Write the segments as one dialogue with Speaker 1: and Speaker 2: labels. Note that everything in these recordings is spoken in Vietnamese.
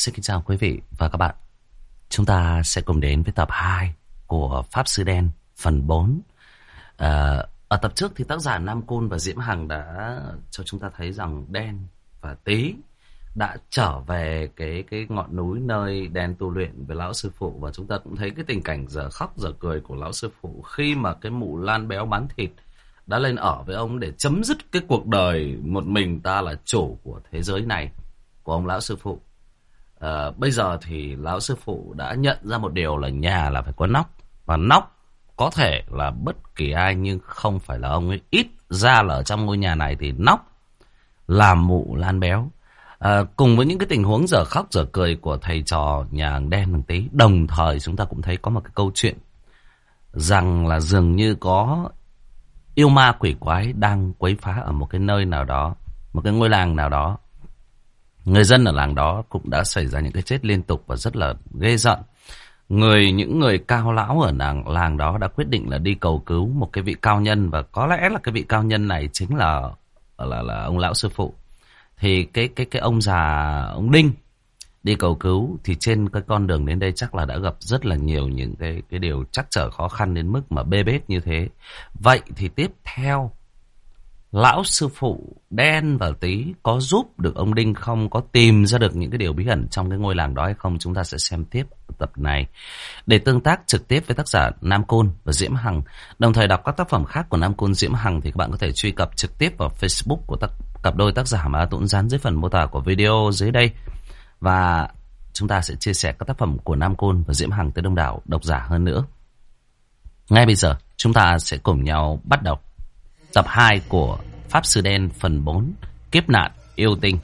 Speaker 1: Xin kính chào quý vị và các bạn. Chúng ta sẽ cùng đến với tập 2 của Pháp Sư Đen phần 4. Ở tập trước thì tác giả Nam Côn và Diễm Hằng đã cho chúng ta thấy rằng Đen và Tý đã trở về cái ngọn núi nơi Đen tu luyện với lão sư phụ. Và chúng ta cũng thấy cái tình cảnh giờ khóc giờ cười của lão sư phụ khi mà cái mụ Lan béo bán thịt đã lên ở với ông để chấm dứt cái cuộc đời một mình ta là chủ của thế giới này của ông lão sư phụ. Bây giờ thì lão sư phụ đã nhận ra một điều là nhà là phải có nóc. Và nóc có thể là bất kỳ ai nhưng không phải là ông ấy. Ít ra là ở trong ngôi nhà này thì nóc là mụ Lan béo. Cùng với những cái tình huống giờ khóc giờ cười của thầy trò nhà hàng Đen thằng Tý, đồng thời chúng ta cũng thấy có một cái câu chuyện rằng là dường như có yêu ma quỷ quái đang quấy phá ở một cái nơi nào đó, một cái ngôi làng nào đó. Người dân ở làng đó cũng đã xảy ra những cái chết liên tục và rất là ghê rợn. Những người cao lão ở làng đó đã quyết định là đi cầu cứu một cái vị cao nhân, và có lẽ là cái vị cao nhân này chính là ông lão sư phụ. Thì cái ông già, ông Đinh đi cầu cứu thì trên cái con đường đến đây chắc là đã gặp rất là nhiều những cái điều trắc trở khó khăn đến mức mà bê bết như thế. Vậy thì tiếp theo, lão sư phụ Đen và Tý có giúp được ông Đinh không? Có tìm ra được những cái điều bí ẩn trong cái ngôi làng đó hay không? Chúng ta sẽ xem tiếp tập này. Để tương tác trực tiếp với tác giả Nam Côn và Diễm Hằng, đồng thời đọc các tác phẩm khác của Nam Côn, Diễm Hằng, thì các bạn có thể truy cập trực tiếp vào Facebook của cặp đôi tác giả mà Tuấn dán dưới phần mô tả của video dưới đây. Và chúng ta sẽ chia sẻ các tác phẩm của Nam Côn và Diễm Hằng tới đông đảo độc giả hơn nữa. Ngay bây giờ chúng ta sẽ cùng nhau bắt đầu tập 2 của Pháp Sư Đen phần 4, Kiếp nạn yêu tinh.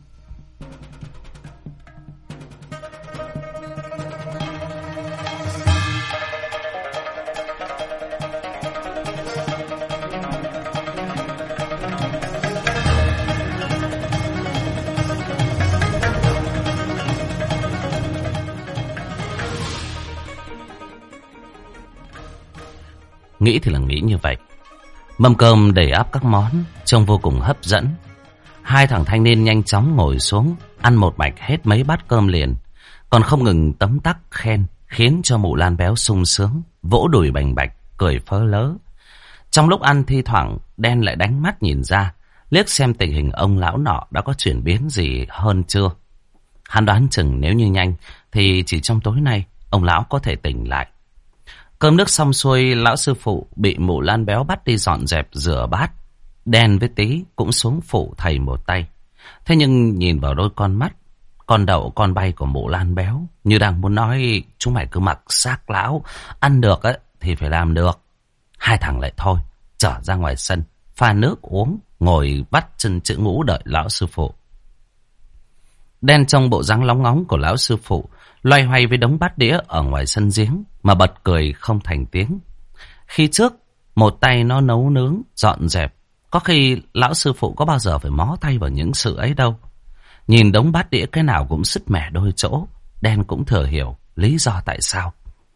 Speaker 1: Nghĩ thì là nghĩ như vậy. Mâm cơm đầy ắp các món trông vô cùng hấp dẫn. Hai thằng thanh niên nhanh chóng ngồi xuống ăn một mạch hết mấy bát cơm liền, còn không ngừng tấm tắc khen, khiến cho mụ Lan béo sung sướng, vỗ đùi bành bạch, cười phớ lớ. Trong lúc ăn thi thoảng Đen lại đánh mắt nhìn ra, liếc xem tình hình ông lão nọ đã có chuyển biến gì hơn chưa. Hắn đoán chừng nếu như nhanh thì chỉ trong tối nay ông lão có thể tỉnh lại. Cơm nước xong xuôi, lão sư phụ bị mụ Lan béo bắt đi dọn dẹp rửa bát. Đen với Tý cũng xuống phụ thầy một tay. Thế nhưng nhìn vào đôi con mắt, con đậu con bay của mụ Lan béo, như đang muốn nói chúng mày cứ mặc xác lão, ăn được ấy thì phải làm được. Hai thằng lại thôi, trở ra ngoài sân, pha nước uống, ngồi bắt chân chữ ngũ đợi lão sư phụ. Đen trong bộ dáng lóng ngóng của lão sư phụ, loay hoay với đống bát đĩa ở ngoài sân giếng mà bật cười không thành tiếng. Khi trước một tay nó nấu nướng dọn dẹp, có khi lão sư phụ có bao giờ phải mó tay vào những sự ấy đâu. Nhìn đống bát đĩa cái nào cũng sứt mẻ đôi chỗ, Đen cũng thừa hiểu lý do tại sao.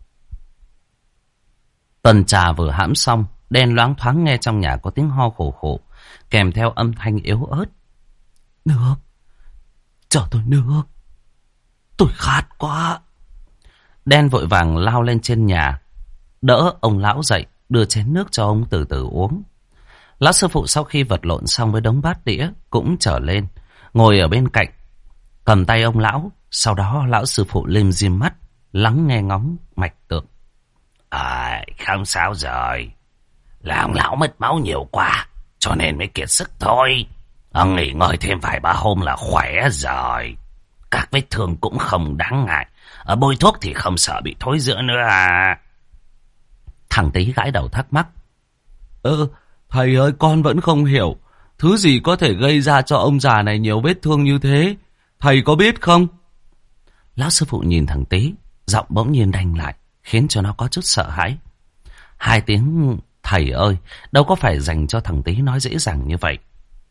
Speaker 1: Tần trà vừa hãm xong, Đen loáng thoáng nghe trong nhà có tiếng ho khổ khổ, kèm theo âm thanh yếu ớt. Nước, cho tôi nước, tôi khát quá. Đen vội vàng lao lên trên nhà, đỡ ông lão dậy, đưa chén nước cho ông từ từ uống. Lão sư phụ sau khi vật lộn xong với đống bát đĩa cũng trở lên, ngồi ở bên cạnh, cầm tay ông lão. Sau đó lão sư phụ lim dim mắt, lắng nghe ngóng mạch tượng. Không sao rồi, là ông lão mất máu nhiều quá, cho nên mới kiệt sức thôi. Ông nghỉ ngơi thêm vài ba hôm là khỏe rồi. Các vết thương cũng không đáng ngại, bôi thuốc thì không sợ bị thối rữa nữa à. Thằng Tý gãi đầu thắc mắc. Thầy ơi, con vẫn không hiểu, thứ gì có thể gây ra cho ông già này nhiều vết thương như thế, thầy có biết không? Lão sư phụ nhìn thằng Tý, giọng bỗng nhiên đanh lại, khiến cho nó có chút sợ hãi. Hai tiếng thầy ơi đâu có phải dành cho thằng Tý nói dễ dàng như vậy.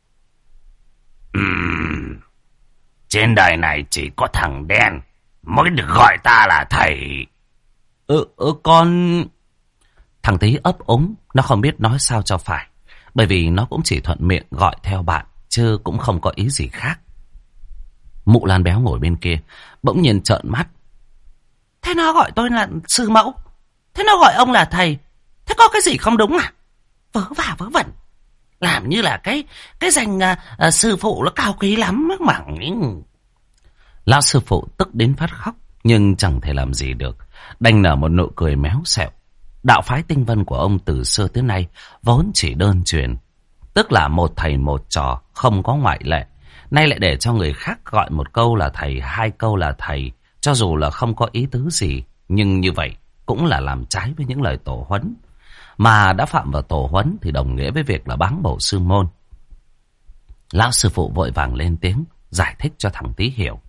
Speaker 1: Trên đời này chỉ có thằng Đen mới được gọi ta là thầy. Con... Thằng Tý ấp úng, nó không biết nói sao cho phải, bởi vì nó cũng chỉ thuận miệng gọi theo bạn, chứ cũng không có ý gì khác. Mụ Lan béo ngồi bên kia bỗng nhiên trợn mắt. Thế nó gọi tôi là sư mẫu, thế nó gọi ông là thầy, thế có cái gì không đúng à? Vớ va vớ vẩn, làm như là cái danh sư phụ nó cao quý lắm mà. Lão sư phụ tức đến phát khóc, nhưng chẳng thể làm gì được, đành nở một nụ cười méo xẹo. Đạo phái Tinh Vân của ông từ xưa tới nay vốn chỉ đơn truyền, tức là một thầy một trò, không có ngoại lệ. Nay lại để cho người khác gọi một câu là thầy, hai câu là thầy, cho dù là không có ý tứ gì, nhưng như vậy cũng là làm trái với những lời tổ huấn. Mà đã phạm vào tổ huấn thì đồng nghĩa với việc là báng bổ sư môn. Lão sư phụ vội vàng lên tiếng giải thích cho thằng Tý hiểu.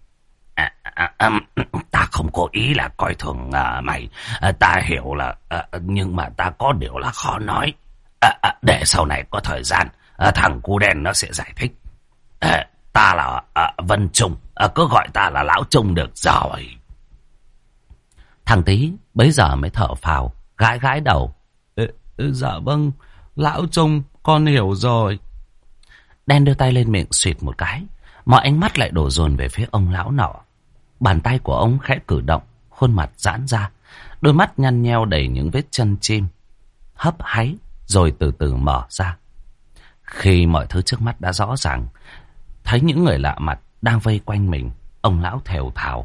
Speaker 1: Ta không có ý là coi thường mày, ta hiểu là, nhưng mà ta có điều là khó nói. Để sau này có thời gian, thằng cu đen nó sẽ giải thích. Ta là Vân Trung, cứ gọi ta là Lão Trung được rồi. Thằng Tý bấy giờ mới thở phào, gãi gãi đầu. Dạ vâng, Lão Trung, con hiểu rồi. Đen đưa tay lên miệng xuyệt một cái, mọi ánh mắt lại đổ dồn về phía ông lão nọ. Bàn tay của ông khẽ cử động, khuôn mặt giãn ra, đôi mắt nhăn nheo đầy những vết chân chim, hấp háy rồi từ từ mở ra. Khi mọi thứ trước mắt đã rõ ràng, thấy những người lạ mặt đang vây quanh mình, ông lão thều thào.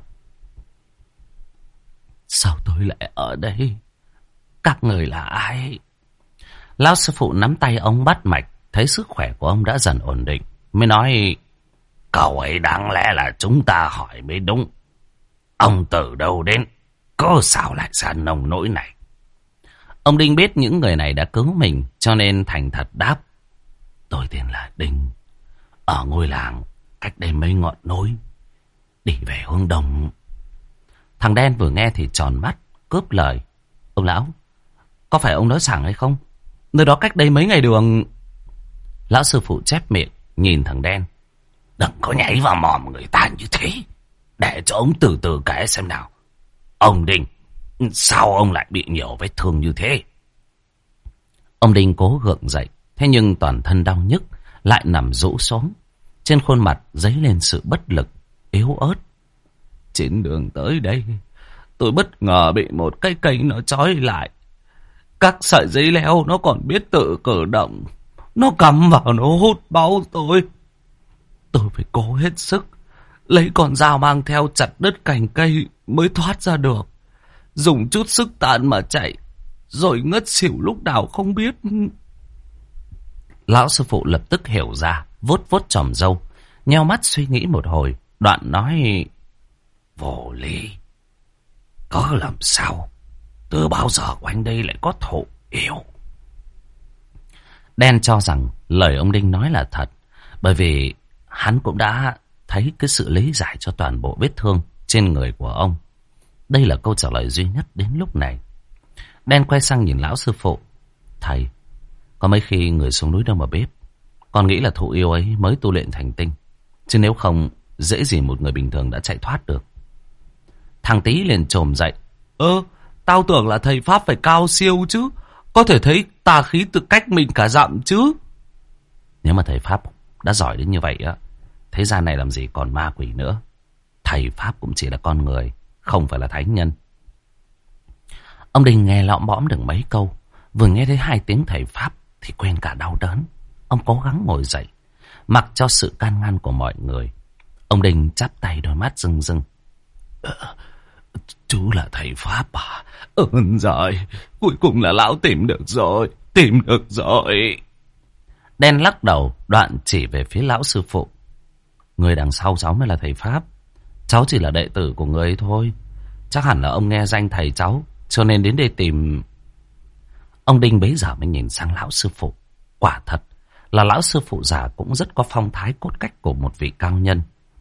Speaker 1: Sao tôi lại ở đây? Các người là ai? Lão sư phụ nắm tay ông bắt mạch, thấy sức khỏe của ông đã dần ổn định, mới nói: Cậu ấy đáng lẽ là chúng ta hỏi mới đúng. Ông từ đâu đến? Có sao lại ra nông nỗi này? Ông Đinh biết những người này đã cứu mình, cho nên thành thật đáp: Tôi tên là Đinh, ở ngôi làng cách đây mấy ngọn núi, đi về hướng đông. Thằng đen vừa nghe thì tròn mắt, cướp lời: Ông lão, có phải ông nói sảng hay không? Nơi đó cách đây mấy ngày đường. Lão sư phụ chép miệng, nhìn thằng đen: Đừng có nhảy vào mồm người ta như thế, để cho ông từ từ kể xem nào. Ông Đinh, sao ông lại bị nhiều vết thương như thế? Ông Đinh cố gượng dậy, thế nhưng toàn thân đau nhức, lại nằm rũ xuống. Trên khuôn mặt dấy lên sự bất lực, yếu ớt. Trên đường tới đây, tôi bất ngờ bị một cái cây nó trói lại. Các sợi dây leo nó còn biết tự cử động, nó cắm vào nó hút máu tôi. Tôi phải cố hết sức, lấy con dao mang theo chặt đứt cành cây mới thoát ra được. Dùng chút sức tàn mà chạy, rồi ngất xỉu lúc nào không biết. Lão sư phụ lập tức hiểu ra, vuốt vuốt chòm râu, nheo mắt suy nghĩ một hồi, đoạn nói: Vô lý, có làm sao? Từ bao giờ quanh đây lại có thụ yêu? Đen cho rằng lời ông Đinh nói là thật, bởi vì hắn cũng đã thấy cái sự lý giải cho toàn bộ vết thương trên người của ông. Đây là câu trả lời duy nhất đến lúc này. Đen quay sang nhìn lão sư phụ: Thầy, có mấy khi người xuống núi đâu mà biết. Con nghĩ là thụ yêu ấy mới tu luyện thành tinh, chứ nếu không dễ gì một người bình thường đã chạy thoát được. Thằng Tý liền chồm dậy: Tao tưởng là thầy pháp phải cao siêu chứ, có thể thấy tà khí từ cách mình cả dặm chứ. Nếu mà thầy pháp đã giỏi đến như vậy á, thế gian này làm gì còn ma quỷ nữa. Thầy pháp cũng chỉ là con người, không phải là thánh nhân. Ông Đinh nghe lõm bõm được mấy câu, vừa nghe thấy hai tiếng thầy pháp thì quên cả đau đớn. Ông cố gắng ngồi dậy, mặc cho sự can ngăn của mọi người. Ông Đinh chắp tay, đôi mắt rưng rưng: Chú là thầy pháp à? Rồi, cuối cùng là lão tìm được rồi, tìm được rồi. Đen lắc đầu, đoạn chỉ về phía lão sư phụ: Người đằng sau cháu mới là thầy pháp, cháu chỉ là đệ tử của người thôi. Chắc hẳn là ông nghe danh thầy cháu, cho nên đến đây tìm. Ông Đinh bấy giờ mới nhìn sang lão sư phụ. Quả thật là lão sư phụ già cũng rất có phong thái cốt cách của một vị cao nhân.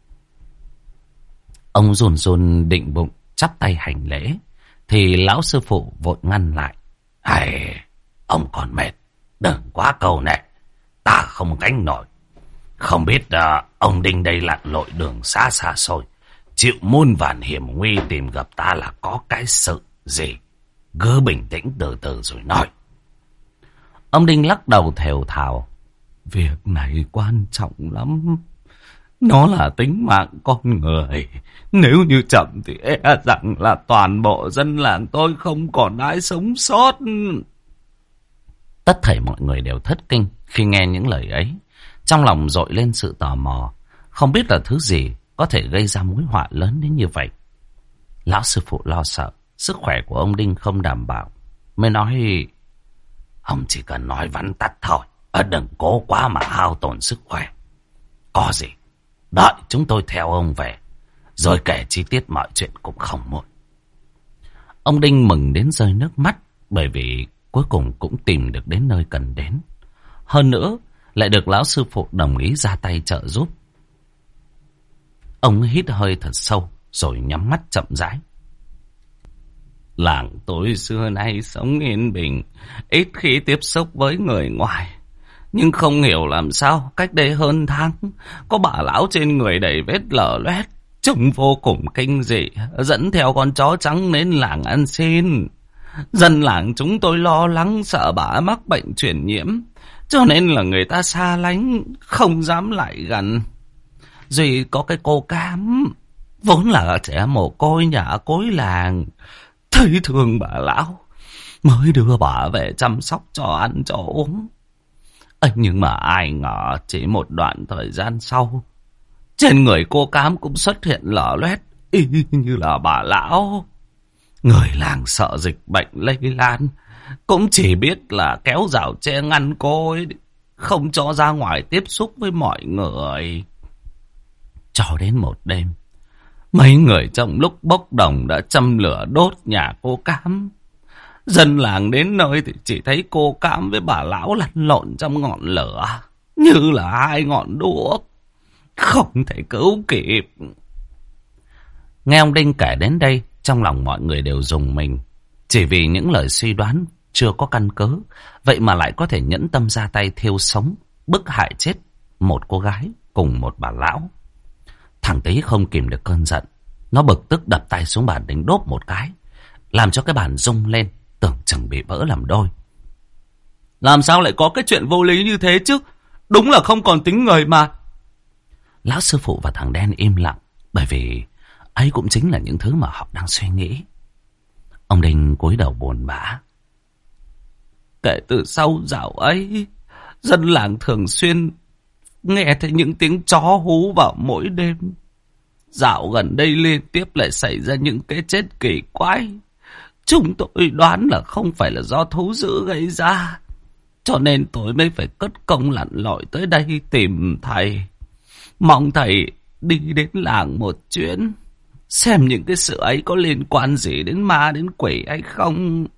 Speaker 1: Ông run run định bụng chắp tay hành lễ, thì lão sư phụ vội ngăn lại: Hay, ông còn mệt, đừng quá cầu nệ, ta không gánh nổi. Không biết ông Đinh đây lặn lội đường xa xa xôi, chịu muôn vàn hiểm nguy tìm gặp ta là có cái sự gì? Cứ bình tĩnh từ từ rồi nói. Ông Đinh lắc đầu thều thào: Việc này quan trọng lắm, Nó là tính mạng con người. Nếu như chậm thì e rằng là toàn bộ dân làng tôi không còn ai sống sót. Tất thảy mọi người đều thất kinh khi nghe những lời ấy. Trong lòng dội lên sự tò mò. Không biết là thứ gì có thể gây ra mối họa lớn đến như vậy. Lão sư phụ lo sợ sức khỏe của ông Đinh không đảm bảo, mới nói: ông chỉ cần nói vắn tắt thôi, đừng cố quá mà hao tổn sức khỏe. Có gì đợi chúng tôi theo ông về, rồi kể chi tiết mọi chuyện cũng không muộn. Ông Đinh mừng đến rơi nước mắt, bởi vì cuối cùng cũng tìm được đến nơi cần đến. Hơn nữa lại được lão sư phụ đồng ý ra tay trợ giúp. Ông hít hơi thật sâu rồi nhắm mắt chậm rãi. Làng tôi xưa nay sống yên bình, ít khi tiếp xúc với người ngoài. Nhưng không hiểu làm sao cách đây hơn tháng, có bà lão trên người đầy vết lở loét, trông vô cùng kinh dị, dẫn theo con chó trắng đến làng ăn xin. Dân làng chúng tôi lo lắng sợ bà mắc bệnh truyền nhiễm, cho nên là người ta xa lánh, không dám lại gần. Duy có cái cô Cám, vốn là trẻ mồ côi nhà cối làng, thấy thương bà lão, mới đưa bà về chăm sóc cho ăn cho uống. Nhưng mà ai ngờ chỉ một đoạn thời gian sau, trên người cô Cám cũng xuất hiện lở loét y như là bà lão. Người làng sợ dịch bệnh lây lan, cũng chỉ biết là kéo rào tre ngăn cô ấy, không cho ra ngoài tiếp xúc với mọi người. Cho đến một đêm, mấy người trong lúc bốc đồng đã châm lửa đốt nhà cô Cám. Dân làng đến nơi thì chỉ thấy cô Cám với bà lão lăn lộn trong ngọn lửa, như là hai ngọn đuốc, không thể cứu kịp. Nghe ông Đinh kể đến đây, trong lòng mọi người đều rùng mình. Chỉ vì những lời suy đoán chưa có căn cứ, vậy mà lại có thể nhẫn tâm ra tay thiêu sống, bức hại chết một cô gái cùng một bà lão. Thằng Tý không kìm được cơn giận, nó bực tức đập tay xuống bàn đánh đốp một cái, làm cho cái bàn rung lên, tưởng chừng bị vỡ làm đôi. Làm sao lại có cái chuyện vô lý như thế chứ? Đúng là không còn tính người mà. Lão sư phụ và thằng đen im lặng, bởi vì ấy cũng chính là những thứ mà họ đang suy nghĩ. Ông Đinh cúi đầu buồn bã. Kể từ sau dạo ấy, dân làng thường xuyên nghe thấy những tiếng chó hú vào mỗi đêm. Dạo gần đây liên tiếp lại xảy ra những cái chết kỳ quái. Chúng tôi đoán là không phải là do thú dữ gây ra, cho nên tôi mới phải cất công lặn lội tới đây tìm thầy. Mong thầy đi đến làng một chuyến, xem những cái sự ấy có liên quan gì đến ma đến quỷ hay không.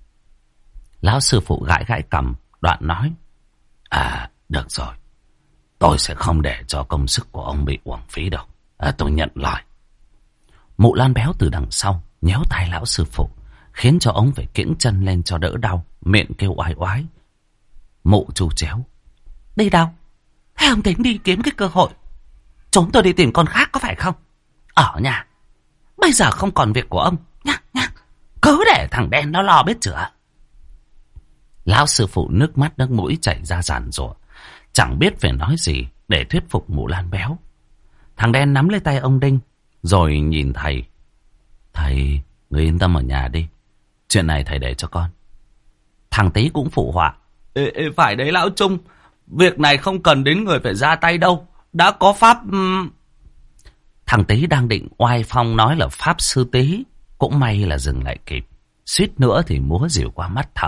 Speaker 1: Lão sư phụ gãi gãi cằm, đoạn nói: được rồi, tôi sẽ không để cho công sức của ông bị uổng phí đâu. Tôi nhận lời. Mụ Lan béo từ đằng sau nhéo tay lão sư phụ, khiến cho ông phải kiễng chân lên cho đỡ đau, miệng kêu oái oái. Mụ trù chéo: đi đâu? Thế ông tính đi kiếm cái cơ hội chúng tôi đi tìm con khác có phải không? Ở nhà bây giờ không còn việc của ông nhá. Cứ để thằng đen nó lo biết chữa. Lão sư phụ nước mắt nước mũi chảy ra giàn giụa, chẳng biết phải nói gì để thuyết phục mụ Lan béo. Thằng đen nắm lấy tay ông Đinh rồi nhìn thầy. Thầy, người yên tâm ở nhà đi, chuyện này thầy để cho con. Thằng Tý cũng phụ họa. Phải đấy lão Trung, việc này không cần đến người phải ra tay đâu, đã có pháp. Thằng Tý đang định oai phong nói là pháp sư Tý, cũng may là dừng lại kịp, suýt nữa thì múa rìu qua mắt thợ.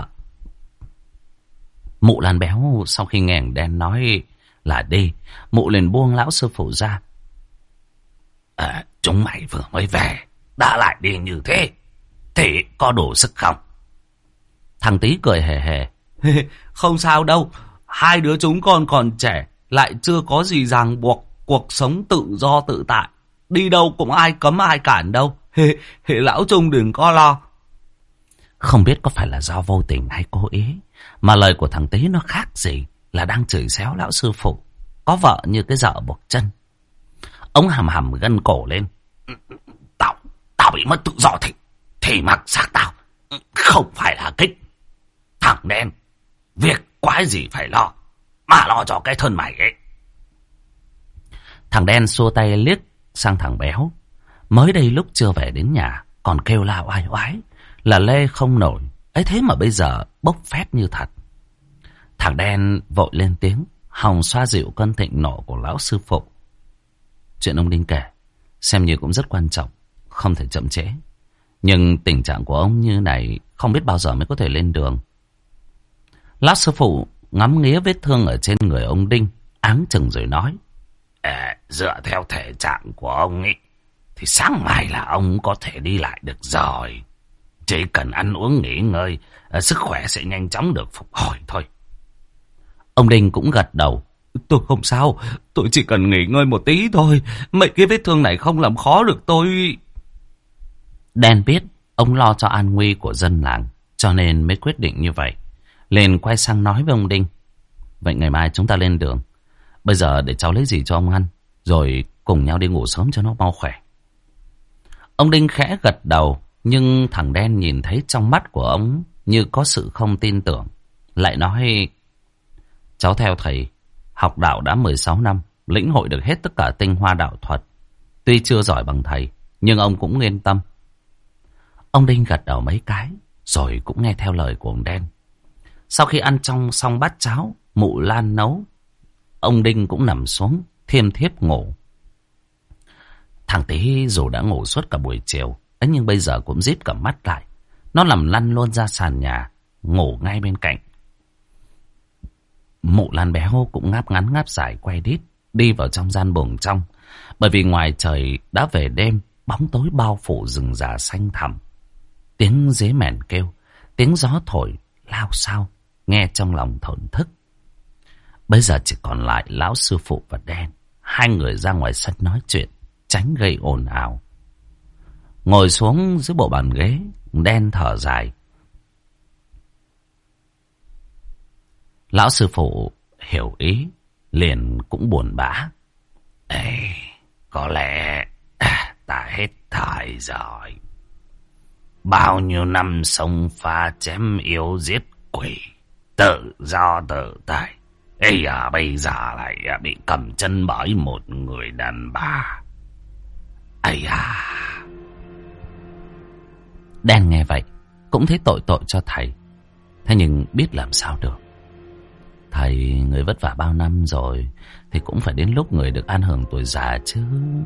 Speaker 1: Mụ Lan béo sau khi nghe thằng đen nói là đi, mụ liền buông lão sư phụ ra. Chúng mày vừa mới về đã lại đi như thế thì có đủ sức không? Thằng Tý cười hề hề. Không sao đâu, hai đứa chúng con còn trẻ, lại chưa có gì ràng buộc, cuộc sống tự do tự tại, đi đâu cũng ai cấm ai cản đâu. Lão Trung đừng có lo. Không biết có phải là do vô tình hay cố ý, mà lời của thằng Tý nó khác gì là đang chửi xéo lão sư phụ có vợ như cái dợ buộc chân. Ông hầm hầm gân cổ lên. Tao bị mất tự do thì mặc xác tao, không phải là kích. Thằng đen, việc quái gì phải lo, mà lo cho cái thân mày ấy. Thằng đen xua tay liếc sang thằng béo. Mới đây lúc chưa về đến nhà còn kêu la oai oái là lê không nổi. Ấy thế mà bây giờ bốc phét như thật. Thằng đen vội lên tiếng hòng xoa dịu cơn thịnh nộ của lão sư phụ. Chuyện ông Đinh kể xem như cũng rất quan trọng, không thể chậm trễ. Nhưng tình trạng của ông như này không biết bao giờ mới có thể lên đường. Lão sư phụ ngắm nghía vết thương ở trên người ông Đinh, áng chừng rồi nói: dựa theo thể trạng của ông ấy thì sáng mai là ông có thể đi lại được rồi. Chỉ cần ăn uống nghỉ ngơi, sức khỏe sẽ nhanh chóng được phục hồi thôi. Ông Đinh cũng gật đầu: Tôi không sao, tôi chỉ cần nghỉ ngơi một tí thôi. Mấy cái vết thương này không làm khó được tôi. Đen biết ông lo cho an nguy của dân làng, cho nên mới quyết định như vậy. Liền quay sang nói với ông Đinh: Vậy ngày mai chúng ta lên đường. Bây giờ để cháu lấy gì cho ông ăn, rồi cùng nhau đi ngủ sớm cho nó mau khỏe. Ông Đinh khẽ gật đầu, nhưng thằng đen nhìn thấy trong mắt của ông như có sự không tin tưởng. Lại nói: Cháu theo thầy học đạo đã 16 năm, lĩnh hội được hết tất cả tinh hoa đạo thuật. Tuy chưa giỏi bằng thầy, nhưng ông cũng yên tâm. Ông Đinh gật đầu mấy cái, rồi cũng nghe theo lời của ông đen. Sau khi ăn xong bát cháo mụ Lan nấu, ông Đinh cũng nằm xuống thiêm thiếp ngủ. Thằng Tí dù đã ngủ suốt cả buổi chiều ấy, nhưng bây giờ cũng díp cả mắt lại. Nó nằm lăn luôn ra sàn nhà, ngủ ngay bên cạnh. Mụ Lan béo cũng ngáp ngắn ngáp dài quay đít đi vào trong gian buồng trong. Bởi vì ngoài trời đã về đêm, bóng tối bao phủ rừng già xanh thẳm. Tiếng dế mèn kêu, tiếng gió thổi lao xao, nghe trong lòng thổn thức. Bây giờ chỉ còn lại lão sư phụ và đen. Hai người ra ngoài sân nói chuyện, tránh gây ồn ào. Ngồi xuống dưới bộ bàn ghế, đen thở dài. Lão sư phụ hiểu ý, liền cũng buồn bã: Có lẽ ta hết thời rồi. Bao nhiêu năm sông pha chém yêu giết quỷ, tự do tự tại, bây giờ lại bị cầm chân bởi một người đàn bà. Đen nghe vậy cũng thấy tội cho thầy. Thế nhưng biết làm sao được. Thầy người vất vả bao năm rồi, thì cũng phải đến lúc người được an hưởng tuổi già chứ.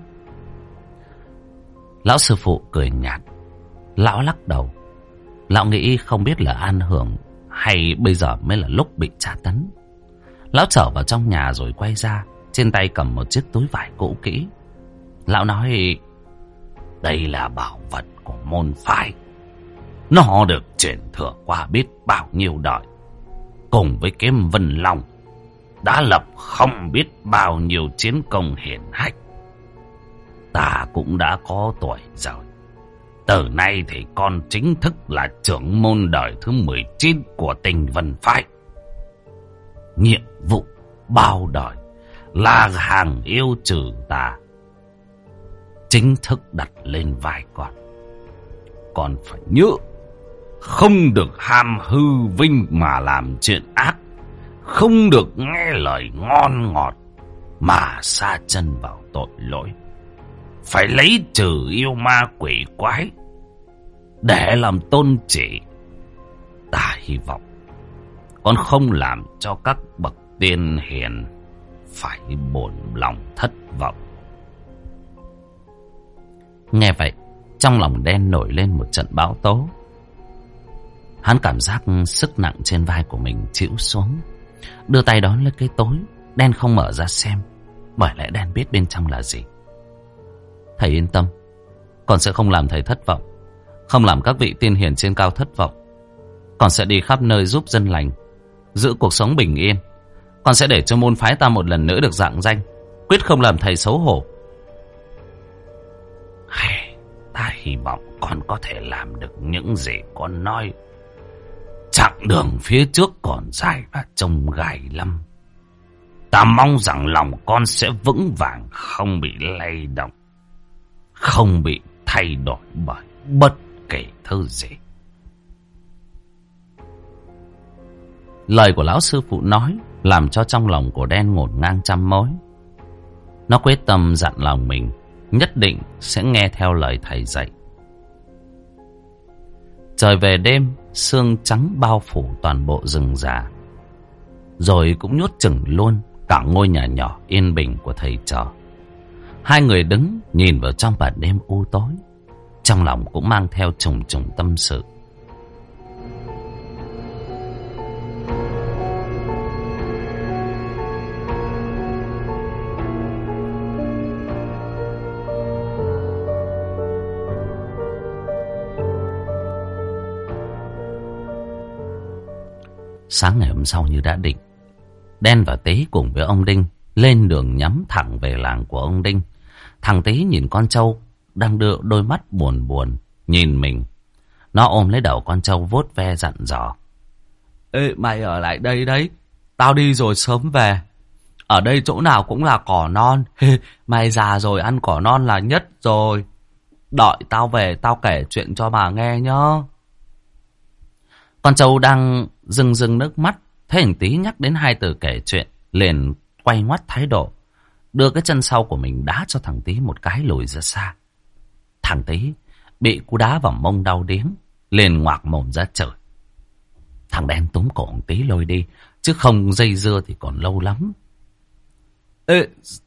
Speaker 1: Lão sư phụ cười nhạt. Lão lắc đầu. Lão nghĩ không biết là an hưởng hay bây giờ mới là lúc bị tra tấn. Lão trở vào trong nhà rồi quay ra, trên tay cầm một chiếc túi vải cũ kỹ. Lão nói: Đây là bảo vật của môn phái. Nó được truyền thừa qua biết bao nhiêu đời. Cùng với kiếm Vân Long, đã lập không biết bao nhiêu chiến công hiển hách. Ta cũng đã có tuổi rồi. Từ nay thì con chính thức là trưởng môn đời thứ 19 của Tinh Vân Phái. Nhiệm vụ bao đời là hàng yêu trừ tà chính thức đặt lên vai con. Con phải nhớ, không được ham hư vinh mà làm chuyện ác, không được nghe lời ngon ngọt mà sa chân vào tội lỗi. Phải lấy trừ yêu ma quỷ quái để làm tôn chỉ. Ta hy vọng con không làm cho các bậc tiên hiền phải bổn lòng thất vọng. Nghe vậy, trong lòng đen nổi lên một trận bão tố. Hắn cảm giác sức nặng trên vai của mình chịu xuống, đưa tay đón lấy cái tối. Đen không mở ra xem, bởi lẽ đen biết bên trong là gì. Thầy yên tâm, con sẽ không làm thầy thất vọng, không làm các vị tiên hiền trên cao thất vọng. Con sẽ đi khắp nơi giúp dân lành, giữ cuộc sống bình yên. Con sẽ để cho môn phái ta một lần nữa được rạng danh, quyết không làm thầy xấu hổ. Ta hy vọng con có thể làm được những gì con nói. Chặng đường phía trước còn dài và trông gai lắm. Ta mong rằng lòng con sẽ vững vàng, không bị lay động, không bị thay đổi bởi bất kể thứ gì. Lời của lão sư phụ nói làm cho trong lòng của đen ngổn ngang trăm mối. Nó quyết tâm dặn lòng mình nhất định sẽ nghe theo lời thầy dạy. Trời về đêm, sương trắng bao phủ toàn bộ rừng già, rồi cũng nhốt chừng luôn cả ngôi nhà nhỏ yên bình của thầy trò. Hai người đứng nhìn vào trong bản đêm u tối, trong lòng cũng mang theo trùng trùng tâm sự. Sáng ngày hôm sau như đã định, Đen và Tý cùng với ông Đinh lên đường nhắm thẳng về làng của ông Đinh. Thằng Tý nhìn con trâu đang đưa đôi mắt buồn buồn nhìn mình. Nó ôm lấy đầu con trâu vuốt ve dặn dò: Ê, mày ở lại đây đấy, tao đi rồi sớm về. Ở đây chỗ nào cũng là cỏ non. Mày già rồi, ăn cỏ non là nhất rồi. Đợi tao về tao kể chuyện cho bà nghe nhá. Con trâu đang rưng rưng nước mắt, thấy thằng Tý nhắc đến hai từ kể chuyện, liền quay ngoắt thái độ, đưa cái chân sau của mình đá cho thằng Tý một cái lùi ra xa. Thằng Tý bị cú đá vào mông đau điếng, liền ngoạc mồm ra chửi. Thằng Đen túm cổ thằng Tý lôi đi, chứ không dây dưa thì còn lâu lắm. Ê,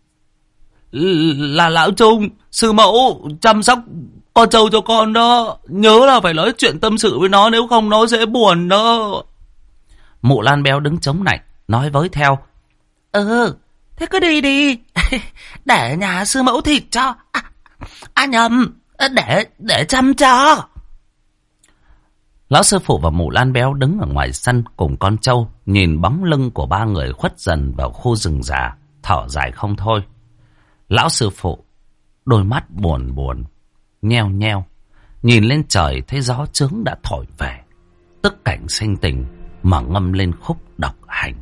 Speaker 1: là lão Trung, sư mẫu chăm sóc con trâu cho con đó. Nhớ là phải nói chuyện tâm sự với nó, nếu không nó sẽ buồn đó. Mụ Lan Béo đứng chống nạnh, nói với theo: Thế cứ đi đi. Để nhà sư mẫu thịt cho. Nhầm, để chăm cho. Lão sư phụ và mụ Lan Béo đứng ở ngoài sân cùng con trâu, nhìn bóng lưng của ba người khuất dần vào khu rừng già, thở dài không thôi. Lão sư phụ đôi mắt buồn buồn nheo nheo, nhìn lên trời thấy gió trướng đã thổi về, tức cảnh sinh tình mà ngâm lên khúc độc hành.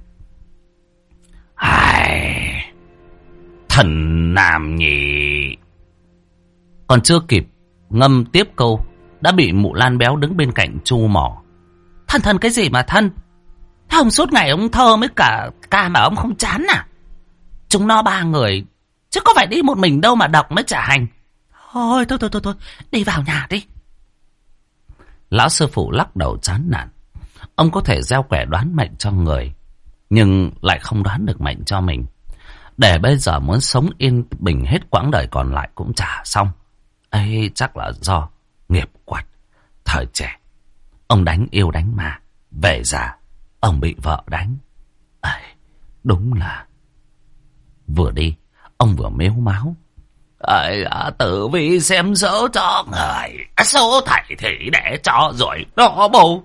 Speaker 1: Ai, thần nam nhỉ. Còn chưa kịp ngâm tiếp câu, đã bị mụ Lan Béo đứng bên cạnh chu mỏ: Thân cái gì mà thân? Thế ông suốt ngày ông thơ với cả ca mà ông không chán à? Chúng nó ba người, chứ có phải đi một mình đâu mà đọc mới trả hành. Thôi, đi vào nhà đi. Lão sư phụ lắc đầu chán nản. Ông có thể gieo quẻ đoán mệnh cho người, nhưng lại không đoán được mệnh cho mình. Để bây giờ muốn sống yên bình hết quãng đời còn lại cũng chả xong. Ấy chắc là do nghiệp quật. Thời trẻ ông đánh yêu đánh mà, về già ông bị vợ đánh. Ấy, đúng là vừa đi ông vừa mếu máo: Tử vi xem dỡ cho người, số thầy thì để cho rồi đó bầu.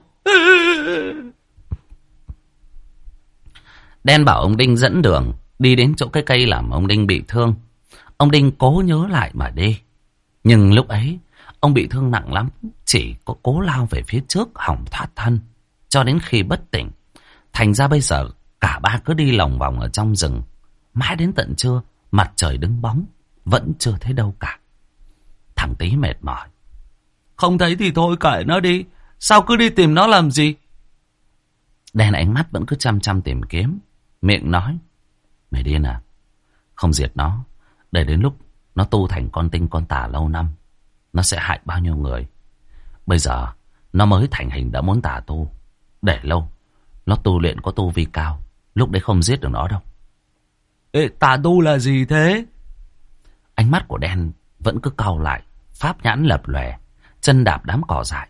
Speaker 1: Đen bảo ông Đinh dẫn đường đi đến chỗ cái cây làm ông Đinh bị thương. Ông Đinh cố nhớ lại mà đi, nhưng lúc ấy ông bị thương nặng lắm, chỉ có cố lao về phía trước hòng thoát thân, cho đến khi bất tỉnh. Thành ra bây giờ cả ba cứ đi lòng vòng ở trong rừng, mãi đến tận trưa mặt trời đứng bóng vẫn chưa thấy đâu cả. Thằng Tý mệt mỏi: Không thấy thì thôi kệ nó đi, sao cứ đi tìm nó làm gì? Đen ánh mắt vẫn cứ chăm chăm tìm kiếm, miệng nói: Mày điên à? Không diệt nó, để đến lúc nó tu thành con tinh con tà lâu năm, nó sẽ hại bao nhiêu người. Bây giờ nó mới thành hình đã muốn tà tu, để lâu nó tu luyện có tu vi cao, lúc đấy không giết được nó đâu. Ê, tà tu là gì thế? Ánh mắt của Đen vẫn cứ cau lại, pháp nhãn lập lòe, chân đạp đám cỏ dại.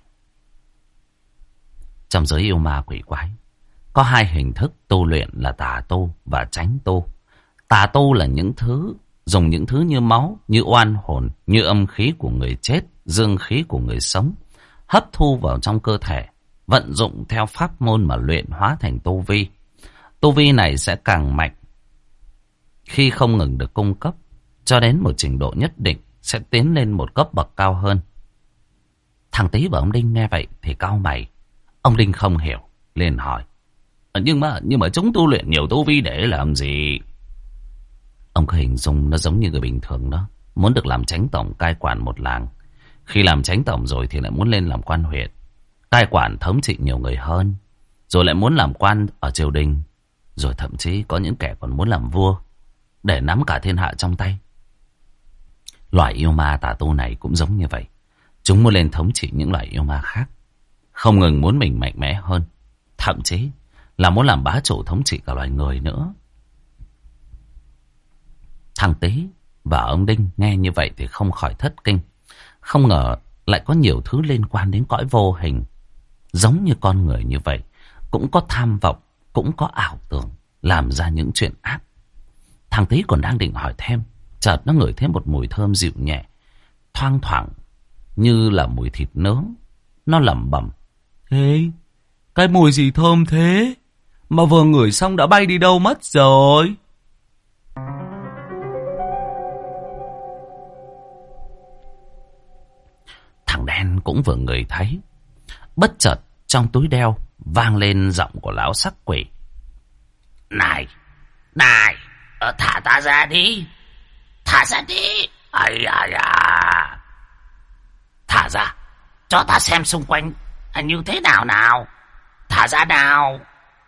Speaker 1: Trong giới yêu ma quỷ quái, có hai hình thức tu luyện là tà tu và chánh tu. Tà tu là dùng những thứ như máu, như oan hồn, như âm khí của người chết, dương khí của người sống, hấp thu vào trong cơ thể, vận dụng theo pháp môn mà luyện hóa thành tu vi. Tu vi này sẽ càng mạnh khi không ngừng được cung cấp, cho đến một trình độ nhất định sẽ tiến lên một cấp bậc cao hơn. Thằng Tý và ông Đinh nghe vậy thì cau mày. Ông Đinh không hiểu, liền hỏi: Nhưng mà chúng tu luyện nhiều tu vi để làm gì? Ông cứ hình dung nó giống như người bình thường đó, muốn được làm chánh tổng cai quản một làng. Khi làm chánh tổng rồi thì lại muốn lên làm quan huyện, cai quản thống trị nhiều người hơn, rồi lại muốn làm quan ở triều đình, rồi thậm chí có những kẻ còn muốn làm vua. để nắm cả thiên hạ trong tay. Loại yêu ma tà tu này cũng giống như vậy. Chúng muốn lên thống trị những loại yêu ma khác, không ngừng muốn mình mạnh mẽ hơn, thậm chí là muốn làm bá chủ thống trị cả loài người nữa. Thằng Tý và ông Đinh nghe như vậy thì không khỏi thất kinh. Không ngờ lại có nhiều thứ liên quan đến cõi vô hình. Giống như con người như vậy, cũng có tham vọng, cũng có ảo tưởng, làm ra những chuyện ác. Thằng Tý còn đang định hỏi thêm, chợt nó ngửi thấy một mùi thơm dịu nhẹ, thoang thoảng như là mùi thịt nướng. Nó lẩm bẩm: "Ê, cái mùi gì thơm thế? Mà vừa ngửi xong đã bay đi đâu mất rồi?" Thằng đen cũng vừa ngửi thấy. Bất chợt trong túi đeo vang lên giọng của lão sắc quỷ: "Này, này, thả ta ra đi, thả ra đi, ây da, thả ra, cho ta xem xung quanh như thế nào nào, thả ra nào."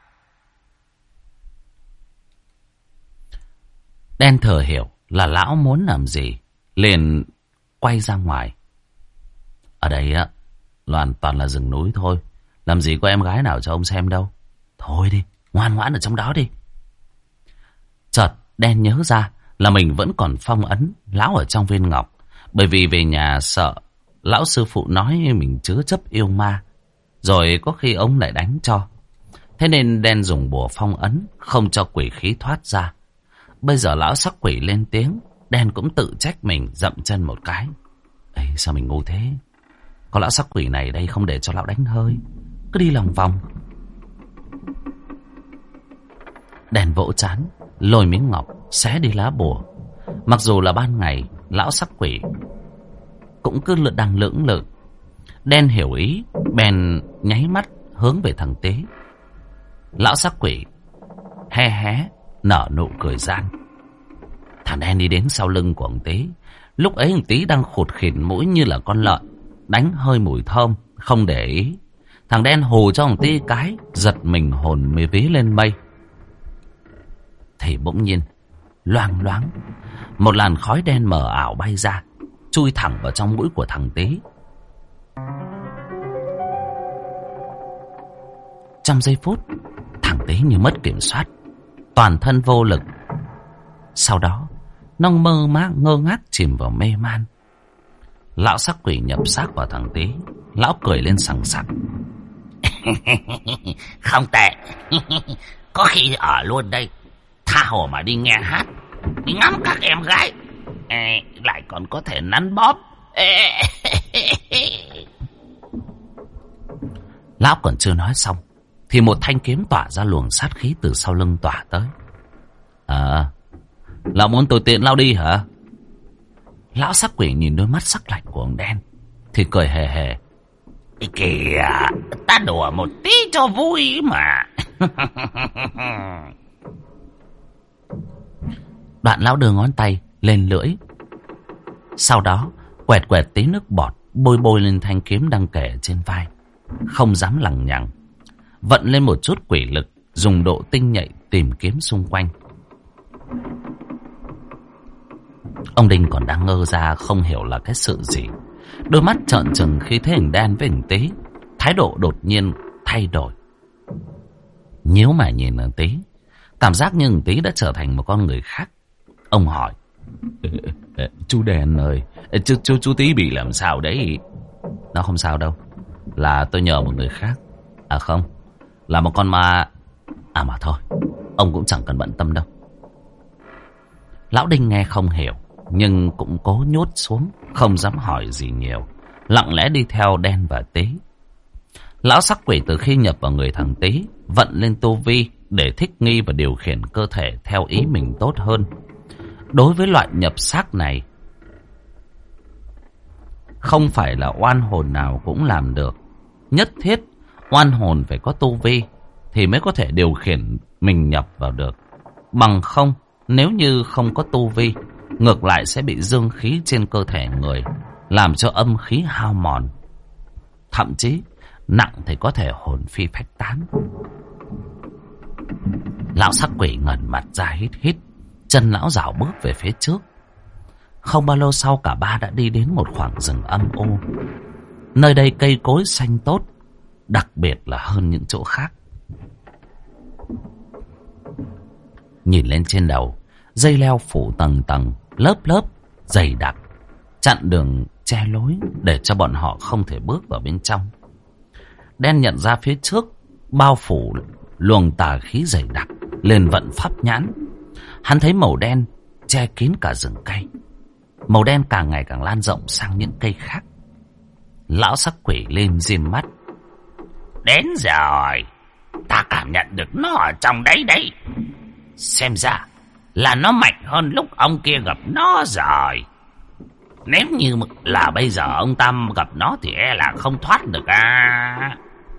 Speaker 1: Đen thừa hiểu là lão muốn làm gì, liền quay ra ngoài. Ở đây á, hoàn toàn là rừng núi thôi, làm gì có em gái nào cho ông xem đâu. Thôi đi, ngoan ngoãn ở trong đó đi. Chợt đen nhớ ra là mình vẫn còn phong ấn lão ở trong viên ngọc, bởi vì về nhà sợ lão sư phụ nói mình chứa chấp yêu ma, rồi có khi ông lại đánh cho. Thế nên đen dùng bùa phong ấn, không cho quỷ khí thoát ra. Bây giờ lão sắc quỷ lên tiếng, đen cũng tự trách mình, dậm chân một cái. Ê, sao mình ngu thế? Có lão sắc quỷ này đây không để cho lão đánh hơi, cứ đi lòng vòng. Đen vỗ trán, lôi miếng ngọc xé đi lá bùa. Mặc dù là ban ngày, lão sắc quỷ cũng cứ đang lưỡng lự. Đen hiểu ý, bèn nháy mắt hướng về thằng Tế. Lão sắc quỷ hé hé nở nụ cười gian. Thằng đen đi đến sau lưng của ông Tế. Lúc ấy thằng Tý đang khụt khịt mũi như là con lợn, đánh hơi mùi thơm, không để ý. Thằng đen hù cho thằng Tý cái, giật mình hồn mới ví lên mây. Thì bỗng nhiên loang loáng một làn khói đen mờ ảo bay ra, chui thẳng vào trong mũi của thằng Tý. Trong giây phút, thằng Tý như mất kiểm soát, toàn thân vô lực. Sau đó nó mơ mác ngơ ngác chìm vào mê man. Lão sắc quỷ nhập xác vào thằng Tý. Lão cười lên sằng sặc. Không tệ. Có khi ở luôn đây, tha hồ mà đi nghe hát, đi ngắm các em gái, lại còn có thể nắn bóp. Lão còn chưa nói xong thì một thanh kiếm tỏa ra luồng sát khí từ sau lưng tỏa tới. Lão muốn tôi tiện lão đi hả? Lão sắc quỷ nhìn đôi mắt sắc lạnh của ông đen thì cười hề hề. Kìa, ta đùa một tí cho vui mà. Đoạn lão đưa ngón tay lên lưỡi, sau đó quẹt quẹt tí nước bọt bôi bôi lên thanh kiếm đang kề trên vai. Không dám lằng nhằng, vận lên một chút quỷ lực, dùng độ tinh nhạy tìm kiếm xung quanh. Ông Đinh còn đang ngơ ra không hiểu là cái sự gì. Đôi mắt trợn trừng khi thấy hình đen với hình Tý. Thái độ đột nhiên thay đổi. Nhíu mày nhìn hình Tý, cảm giác như hình Tý đã trở thành một con người khác. Ông hỏi: Chú đen ơi, chú Tý bị làm sao đấy? Nó không sao đâu, là tôi nhờ một người khác. À không, là một con ma. À mà thôi, ông cũng chẳng cần bận tâm đâu. Lão Đinh nghe không hiểu, nhưng cũng cố nhốt xuống, không dám hỏi gì nhiều, lặng lẽ đi theo đen và Tý. Lão sắc quỷ từ khi nhập vào người thằng Tý, vận lên tu vi để thích nghi và điều khiển cơ thể theo ý mình tốt hơn. Đối với loại nhập xác này, không phải là oan hồn nào cũng làm được. Nhất thiết oan hồn phải có tu vi thì mới có thể điều khiển mình nhập vào được. Bằng không, nếu như không có tu vi, ngược lại sẽ bị dương khí trên cơ thể người làm cho âm khí hao mòn. Thậm chí nặng thì có thể hồn phi phách tán. Lão sắc quỷ ngẩn mặt ra hít hít, Chân lão dạo bước về phía trước. Không bao lâu sau cả ba đã đi đến một khoảng rừng âm u. Nơi đây cây cối xanh tốt, đặc biệt là hơn những chỗ khác. Nhìn lên trên đầu, dây leo phủ tầng tầng, lớp lớp, dày đặc, chặn đường che lối để cho bọn họ không thể bước vào bên trong. Đen nhận ra phía trước bao phủ luồng tà khí dày đặc, liền vận pháp nhãn. Hắn thấy màu đen che kín cả rừng cây. Màu đen càng ngày càng lan rộng sang những cây khác. Lão sắc quỷ lên diêm mắt. Đến rồi, ta cảm nhận được nó ở trong đấy đấy. Xem ra là nó mạnh hơn lúc ông kia gặp nó rồi. Nếu như là bây giờ ông Tam gặp nó thì e là không thoát được à.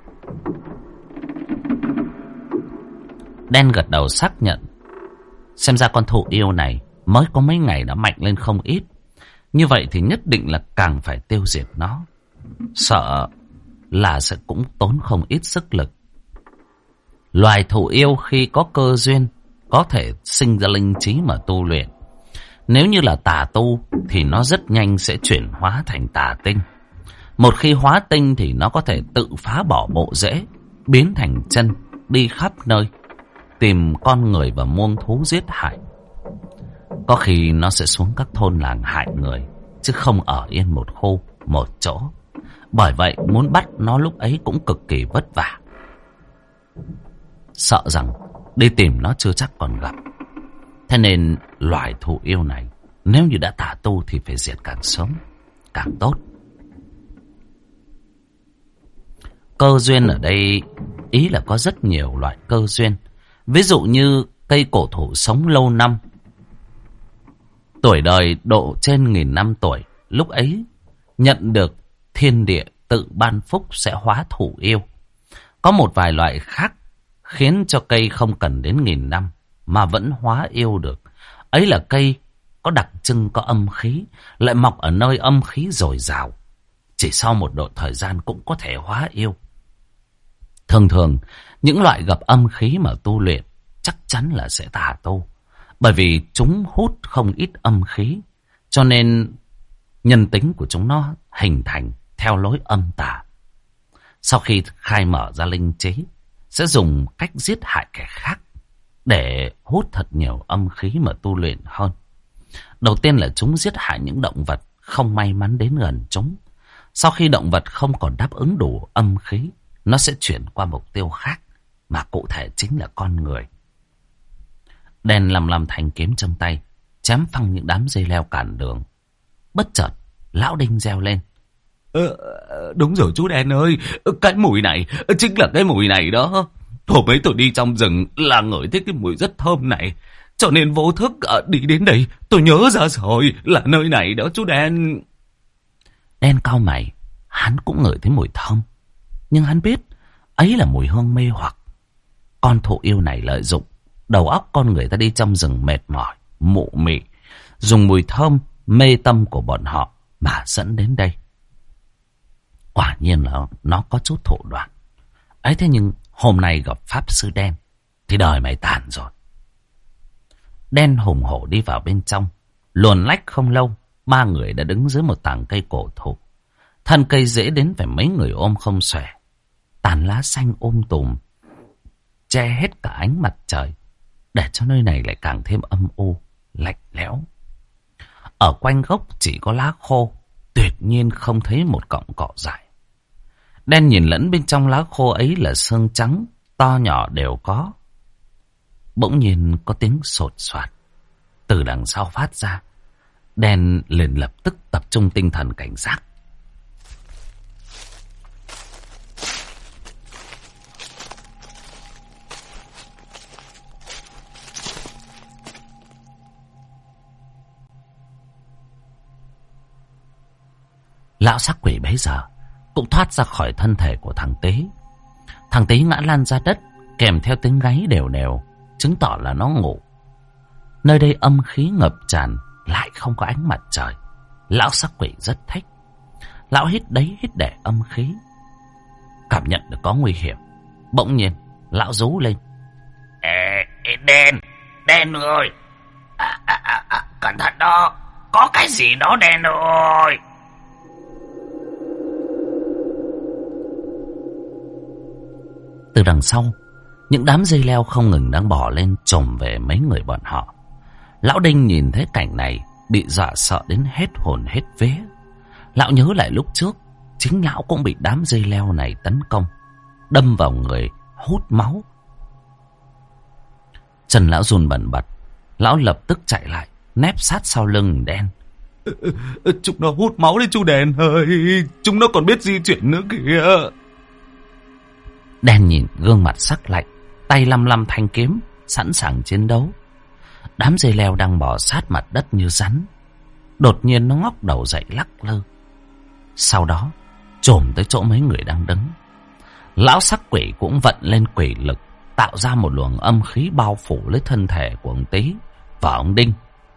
Speaker 1: Đen gật đầu xác nhận. Xem ra con thụ yêu này mới có mấy ngày đã mạnh lên không ít. Như vậy thì nhất định là càng phải tiêu diệt nó. Sợ là sẽ cũng tốn không ít sức lực. Loài thụ yêu khi có cơ duyên có thể sinh ra linh trí mà tu luyện. Nếu như là tà tu thì nó rất nhanh sẽ chuyển hóa thành tà tinh. Một khi hóa tinh thì nó có thể tự phá bỏ bộ rễ, biến thành chân, đi khắp nơi, tìm con người và muông thú giết hại. Có khi nó sẽ xuống các thôn làng hại người, chứ không ở yên một khu, một chỗ. Bởi vậy muốn bắt nó lúc ấy cũng cực kỳ vất vả. Sợ rằng đi tìm nó chưa chắc còn gặp. Thế nên loài thụ yêu này nếu như đã tà tu thì phải diệt càng sớm càng tốt. Cơ duyên ở đây ý là có rất nhiều loại cơ duyên. Ví dụ như cây cổ thụ sống lâu năm, tuổi đời độ trên 1000 năm tuổi, lúc ấy nhận được thiên địa tự ban phúc sẽ hóa thụ yêu. Có một vài loại khác khiến cho cây không cần đến 1000 năm mà vẫn hóa yêu được. Ấy là cây có đặc trưng có âm khí, lại mọc ở nơi âm khí dồi dào. Chỉ sau một độ thời gian cũng có thể hóa yêu. Thường thường, những loại gặp âm khí mà tu luyện chắc chắn là sẽ tà tu. Bởi vì chúng hút không ít âm khí, cho nên nhân tính của chúng nó hình thành theo lối âm tà. Sau khi khai mở ra linh trí, sẽ dùng cách giết hại kẻ khác để hút thật nhiều âm khí mà tu luyện hơn. Đầu tiên là chúng giết hại những động vật không may mắn đến gần chúng. Sau khi động vật không còn đáp ứng đủ âm khí, nó sẽ chuyển qua mục tiêu khác, mà cụ thể chính là con người. Đen làm thanh kiếm trong tay, chém phăng những đám dây leo cản đường. Bất chợt, lão Đinh reo lên.
Speaker 2: Đúng rồi chú Đen ơi, cái mùi này, chính là cái mùi này đó. Hôm ấy tôi đi trong rừng là ngửi thấy cái mùi rất thơm này. Cho nên vô thức đi đến đây, tôi nhớ ra rồi, là nơi này đó chú Đen.
Speaker 1: Đen cau mày, hắn cũng ngửi thấy mùi thơm. Nhưng hắn biết, ấy là mùi hương mê hoặc. Con thụ yêu này lợi dụng đầu óc con người ta đi trong rừng mệt mỏi, mụ mị, dùng mùi thơm mê tâm của bọn họ mà dẫn đến đây. Quả nhiên là nó có chút thủ đoạn. Ấy thế nhưng hôm nay gặp Pháp Sư Đen thì đời mày tàn rồi. Đen hùng hổ đi vào bên trong. Luồn lách không lâu, ba người đã đứng dưới một tảng cây cổ thụ. Thân cây dễ đến phải mấy người ôm không xuể. Tàn lá xanh tùm, che hết cả ánh mặt trời, để cho nơi này lại càng thêm âm u, lạnh lẽo. Ở quanh gốc chỉ có lá khô, tuyệt nhiên không thấy một cọng cỏ dại. Đen nhìn lẫn bên trong lá khô ấy là xương trắng, to nhỏ đều có. Bỗng nhiên có tiếng sột soạt từ đằng sau phát ra. Đen liền lập tức tập trung tinh thần cảnh giác. Lão sắc quỷ bấy giờ cũng thoát ra khỏi thân thể của thằng Tế. Thằng Tế ngã lăn ra đất, kèm theo tiếng gáy đều đều, chứng tỏ là nó ngủ. Nơi đây âm khí ngập tràn, lại không có ánh mặt trời. Lão sắc quỷ rất thích. Lão hít đấy hít để âm khí. Cảm nhận được có nguy hiểm, bỗng nhiên lão rú lên.
Speaker 3: Đen ơi,
Speaker 2: Cẩn thận đó, có cái gì đó đen rồi.
Speaker 1: Từ đằng sau, những đám dây leo không ngừng đang bò lên chồm về mấy người bọn họ. Lão Đinh nhìn thấy cảnh này, bị dọa sợ đến hết hồn hết vía. Lão nhớ lại lúc trước, chính lão cũng bị đám dây leo này tấn công, đâm vào người, hút máu. Chân lão run bần bật, lão lập tức chạy lại, nép sát sau lưng đen.
Speaker 2: Chúng nó hút máu đấy chú Đen ơi, chúng nó còn biết di chuyển nữa kìa.
Speaker 1: Đen nhìn gương mặt sắc lạnh, tay lăm lăm thanh kiếm, sẵn sàng chiến đấu. Đám dây leo đang bò sát mặt đất như rắn. Đột nhiên nó ngóc đầu dậy lắc lư. Sau đó chồm tới chỗ mấy người đang đứng. Lão sắc quỷ cũng vận lên quỷ lực, tạo ra một luồng âm khí bao phủ lấy thân thể của ông Tý và ông Đinh.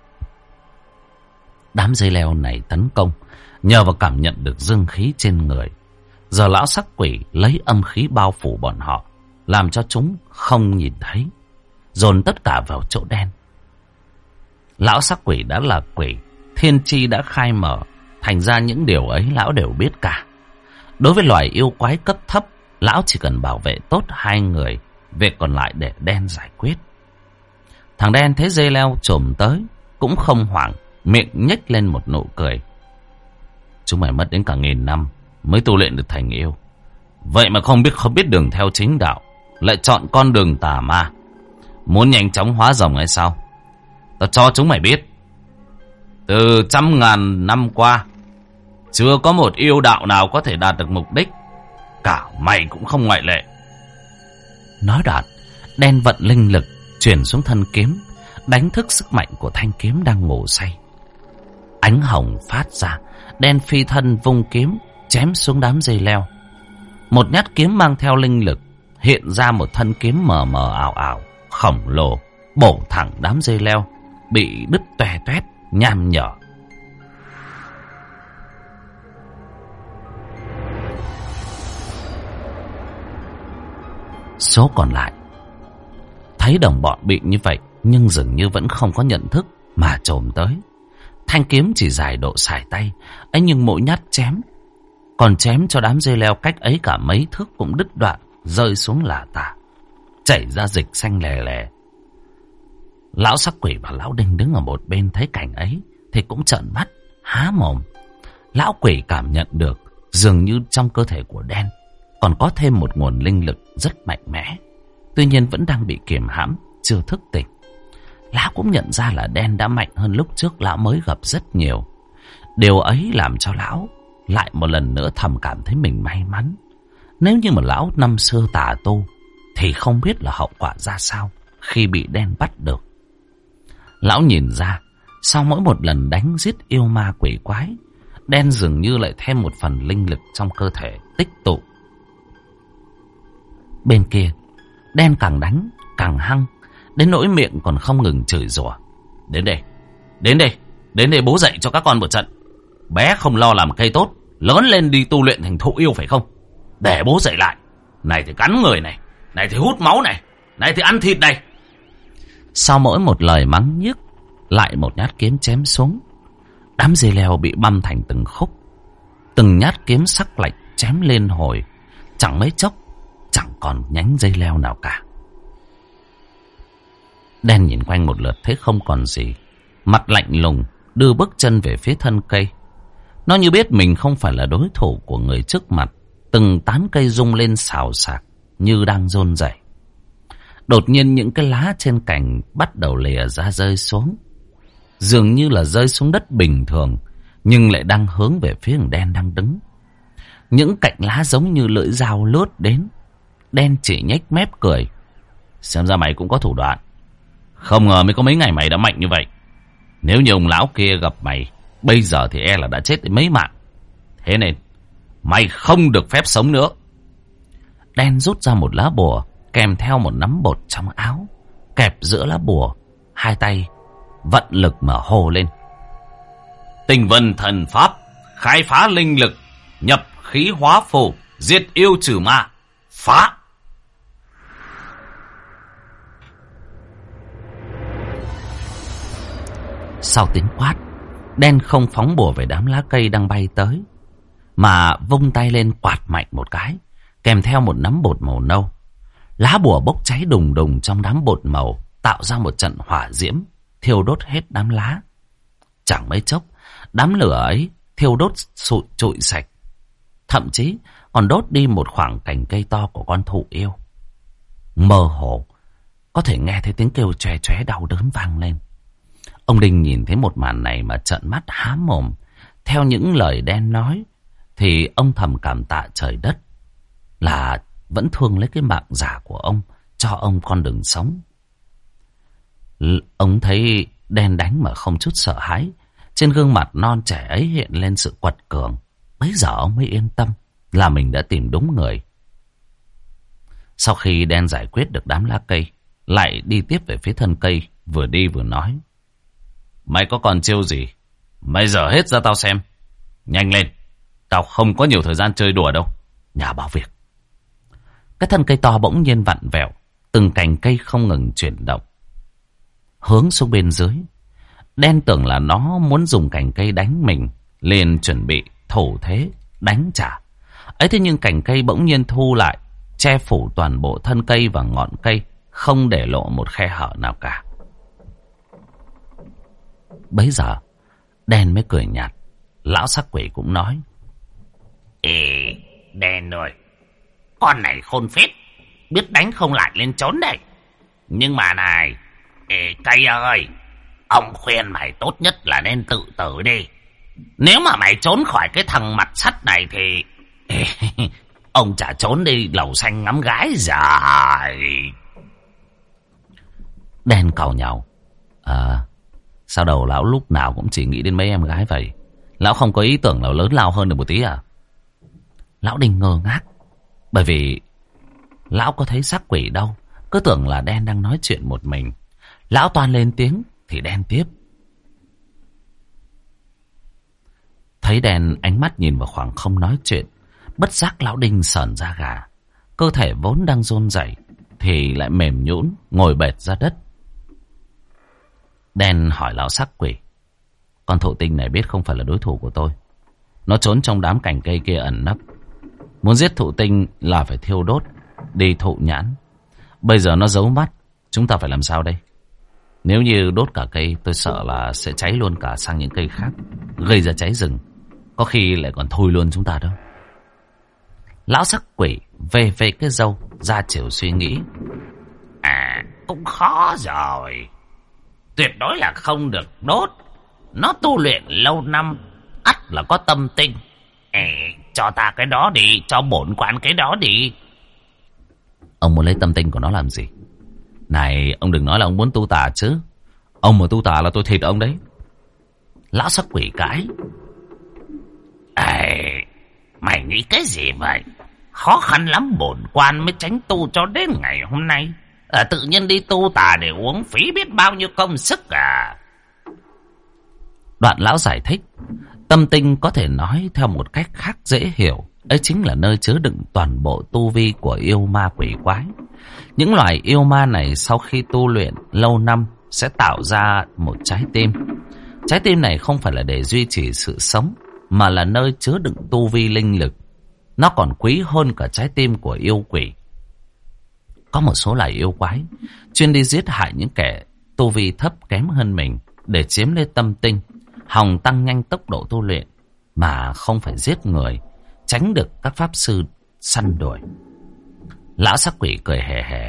Speaker 1: Đám dây leo này tấn công nhờ vào cảm nhận được dương khí trên người. Giờ lão sắc quỷ lấy âm khí bao phủ bọn họ, làm cho chúng không nhìn thấy, dồn tất cả vào chỗ đen. Lão sắc quỷ đã là quỷ, thiên tri đã khai mở, thành ra những điều ấy lão đều biết cả. Đối với loài yêu quái cấp thấp, lão chỉ cần bảo vệ tốt hai người, việc còn lại để đen giải quyết. Thằng đen thấy dây leo chồm tới cũng không hoảng, miệng nhếch lên một nụ cười. Chúng mày mất đến cả 1000 năm mới tu luyện được thành yêu, vậy mà không biết đường theo chính đạo, lại chọn con đường tà ma. Muốn nhanh chóng hóa rồng hay sao? Tao cho chúng mày biết, từ 100.000 năm qua, chưa có một yêu đạo nào có thể đạt được mục đích. Cả mày cũng không ngoại lệ. Nói đoạn, đen vận linh lực chuyển xuống thân kiếm, đánh thức sức mạnh của thanh kiếm đang ngủ say. Ánh hồng phát ra, đen phi thân vung kiếm chém xuống đám dây leo. Một nhát kiếm mang theo linh lực hiện ra một thân kiếm mờ mờ ảo ảo, khổng lồ, bổ thẳng đám dây leo, bị đứt toe toét, nham nhở. Số còn lại thấy đồng bọn bị như vậy, nhưng dường như vẫn không có nhận thức mà chồm tới. Thanh kiếm chỉ dài độ sải tay ấy, nhưng mỗi nhát chém còn chém cho đám dây leo cách ấy cả mấy thước cũng đứt đoạn, rơi xuống lả tả, chảy ra dịch xanh lè lè. Lão sắc quỷ và lão Đinh đứng ở một bên thấy cảnh ấy thì cũng trợn mắt há mồm. Lão quỷ cảm nhận được dường như trong cơ thể của đen còn có thêm một nguồn linh lực rất mạnh mẽ, tuy nhiên vẫn đang bị kiềm hãm, chưa thức tỉnh. Lão cũng nhận ra là đen đã mạnh hơn lúc trước lão mới gặp rất nhiều. Điều ấy làm cho lão lại một lần nữa thầm cảm thấy mình may mắn. Nếu như mà lão năm xưa tà tu thì không biết là hậu quả ra sao khi bị đen bắt được. Lão nhìn ra, sau mỗi một lần đánh giết yêu ma quỷ quái, đen dường như lại thêm một phần linh lực trong cơ thể tích tụ. Bên kia, đen càng đánh càng hăng, đến nỗi miệng còn không ngừng chửi rủa. Đến đây bố dạy cho các con một trận. Bé không lo làm cây tốt, lớn lên đi tu luyện thành thụ yêu phải không? Để bố dạy lại. Này thì cắn người này, này thì hút máu này, này thì ăn thịt này. Sau mỗi một lời mắng nhiếc, lại một nhát kiếm chém xuống. Đám dây leo bị băm thành từng khúc, từng nhát kiếm sắc lạnh chém lên hồi, chẳng mấy chốc chẳng còn nhánh dây leo nào cả. Đen nhìn quanh một lượt thấy không còn gì, mặt lạnh lùng đưa bước chân về phía thân cây. Nó như biết mình không phải là đối thủ của người trước mặt. Từng tán cây rung lên xào xạc như đang run rẩy. Đột nhiên những cái lá trên cành bắt đầu lìa ra rơi xuống, dường như là rơi xuống đất bình thường, nhưng lại đang hướng về phía thằng đen đang đứng. Những cạnh lá giống như lưỡi dao lướt đến. Đen chỉ nhếch mép cười. Xem ra mày cũng có thủ đoạn. Không ngờ mới có mấy ngày mày đã mạnh như vậy. Nếu như ông lão kia gặp mày bây giờ thì e là đã chết đến mấy mạng. Thế nên mày không được phép sống nữa. Đen rút ra một lá bùa kèm theo một nắm bột trong áo, kẹp giữa lá bùa, hai tay vận lực mà hô lên. Tinh vân thần pháp, khai phá linh lực, nhập khí hóa phù, diệt yêu trừ ma, phá. Sau tiếng quát, đen không phóng bùa về đám lá cây đang bay tới, mà vung tay lên quạt mạnh một cái, kèm theo một nắm bột màu nâu. Lá bùa bốc cháy đùng đùng trong đám bột màu, tạo ra một trận hỏa diễm, thiêu đốt hết đám lá. Chẳng mấy chốc, đám lửa ấy thiêu đốt trụi sạch, thậm chí còn đốt đi một khoảng cành cây to của con thụ yêu. Mơ hồ có thể nghe thấy tiếng kêu chóe chóe đau đớn vang lên. Ông Đinh nhìn thấy một màn này mà trợn mắt há mồm. Theo những lời đen nói thì ông thầm cảm tạ trời đất là vẫn thương lấy cái mạng giả của ông, cho ông con đường sống. Ông thấy đen đánh mà không chút sợ hãi, trên gương mặt non trẻ ấy hiện lên sự quật cường. Bấy giờ ông mới yên tâm là mình đã tìm đúng người. Sau khi đen giải quyết được đám lá cây, lại đi tiếp về phía thân cây, vừa đi vừa nói: mày có còn chiêu gì, mày dở hết ra tao xem. Nhanh lên, tao không có nhiều thời gian chơi đùa đâu. Nhà bảo việc. Cái thân cây to bỗng nhiên vặn vẹo, từng cành cây không ngừng chuyển động hướng xuống bên dưới. Đen tưởng là nó muốn dùng cành cây đánh mình, liền chuẩn bị thủ thế đánh trả. Ấy thế nhưng cành cây bỗng nhiên thu lại, che phủ toàn bộ thân cây và ngọn cây, không để lộ một khe hở nào cả. Bấy giờ đen mới cười nhạt. Lão sắc quỷ cũng nói:
Speaker 3: ê, đen ơi, con này khôn phết, biết đánh không lại lên trốn đây. Nhưng mà này, ê cây ơi, ông khuyên mày tốt nhất là nên tự tử đi. Nếu mà mày trốn khỏi cái thằng mặt sắt này thì ông chả trốn đi lầu xanh ngắm gái rồi.
Speaker 1: Đen càu nhàu: sao đầu lão lúc nào cũng chỉ nghĩ đến mấy em gái vậy? Lão không có ý tưởng nào lớn lao hơn được một tí à? Lão Đinh ngơ ngác, bởi vì lão có thấy sắc quỷ đâu, cứ tưởng là đen đang nói chuyện một mình. Lão toan lên tiếng thì đen tiếp. Thấy đen ánh mắt nhìn vào khoảng không nói chuyện, bất giác lão Đinh sởn da gà. Cơ thể vốn đang run rẩy thì lại mềm nhũn ngồi bệt ra đất. Đen hỏi lão sắc quỷ: con thụ tinh này biết không phải là đối thủ của tôi. Nó trốn trong đám cành cây kia ẩn nấp. Muốn giết thụ tinh là phải thiêu đốt đi thụ nhãn. Bây giờ nó giấu mắt, chúng ta phải làm sao đây? Nếu như đốt cả cây, tôi sợ là sẽ cháy luôn cả sang những cây khác, gây ra cháy rừng. Có khi lại còn thui luôn chúng ta đâu. Lão sắc quỷ về cái râu, ra chiều suy nghĩ:
Speaker 3: cũng khó rồi. Tuyệt đối là không được đốt. Nó tu luyện lâu năm, ắt là có tâm tinh. Cho ta cái đó đi, cho bổn quan cái đó đi.
Speaker 1: Ông muốn lấy tâm tinh của nó làm gì? Này, ông đừng nói là ông muốn tu tà chứ. Ông mà tu tà là tôi thịt ông đấy.
Speaker 3: Lão sắc quỷ cãi: mày nghĩ cái gì vậy? Khó khăn lắm bổn quan mới tránh tu cho đến ngày hôm nay. Tự nhiên đi tu tà để uống phí biết bao nhiêu công sức à?
Speaker 1: Đoạn lão giải thích: tâm tinh có thể nói theo một cách khác dễ hiểu, ấy chính là nơi chứa đựng toàn bộ tu vi của yêu ma quỷ quái. Những loài yêu ma này sau khi tu luyện lâu năm sẽ tạo ra một trái tim. Trái tim này không phải là để duy trì sự sống, mà là nơi chứa đựng tu vi linh lực. Nó còn quý hơn cả trái tim của yêu quỷ. Có một số loài yêu quái chuyên đi giết hại những kẻ tu vi thấp kém hơn mình để chiếm lấy tâm tinh, hòng tăng nhanh tốc độ tu luyện, mà không phải giết người, tránh được các pháp sư săn đuổi. Lão sắc quỷ cười hề hề: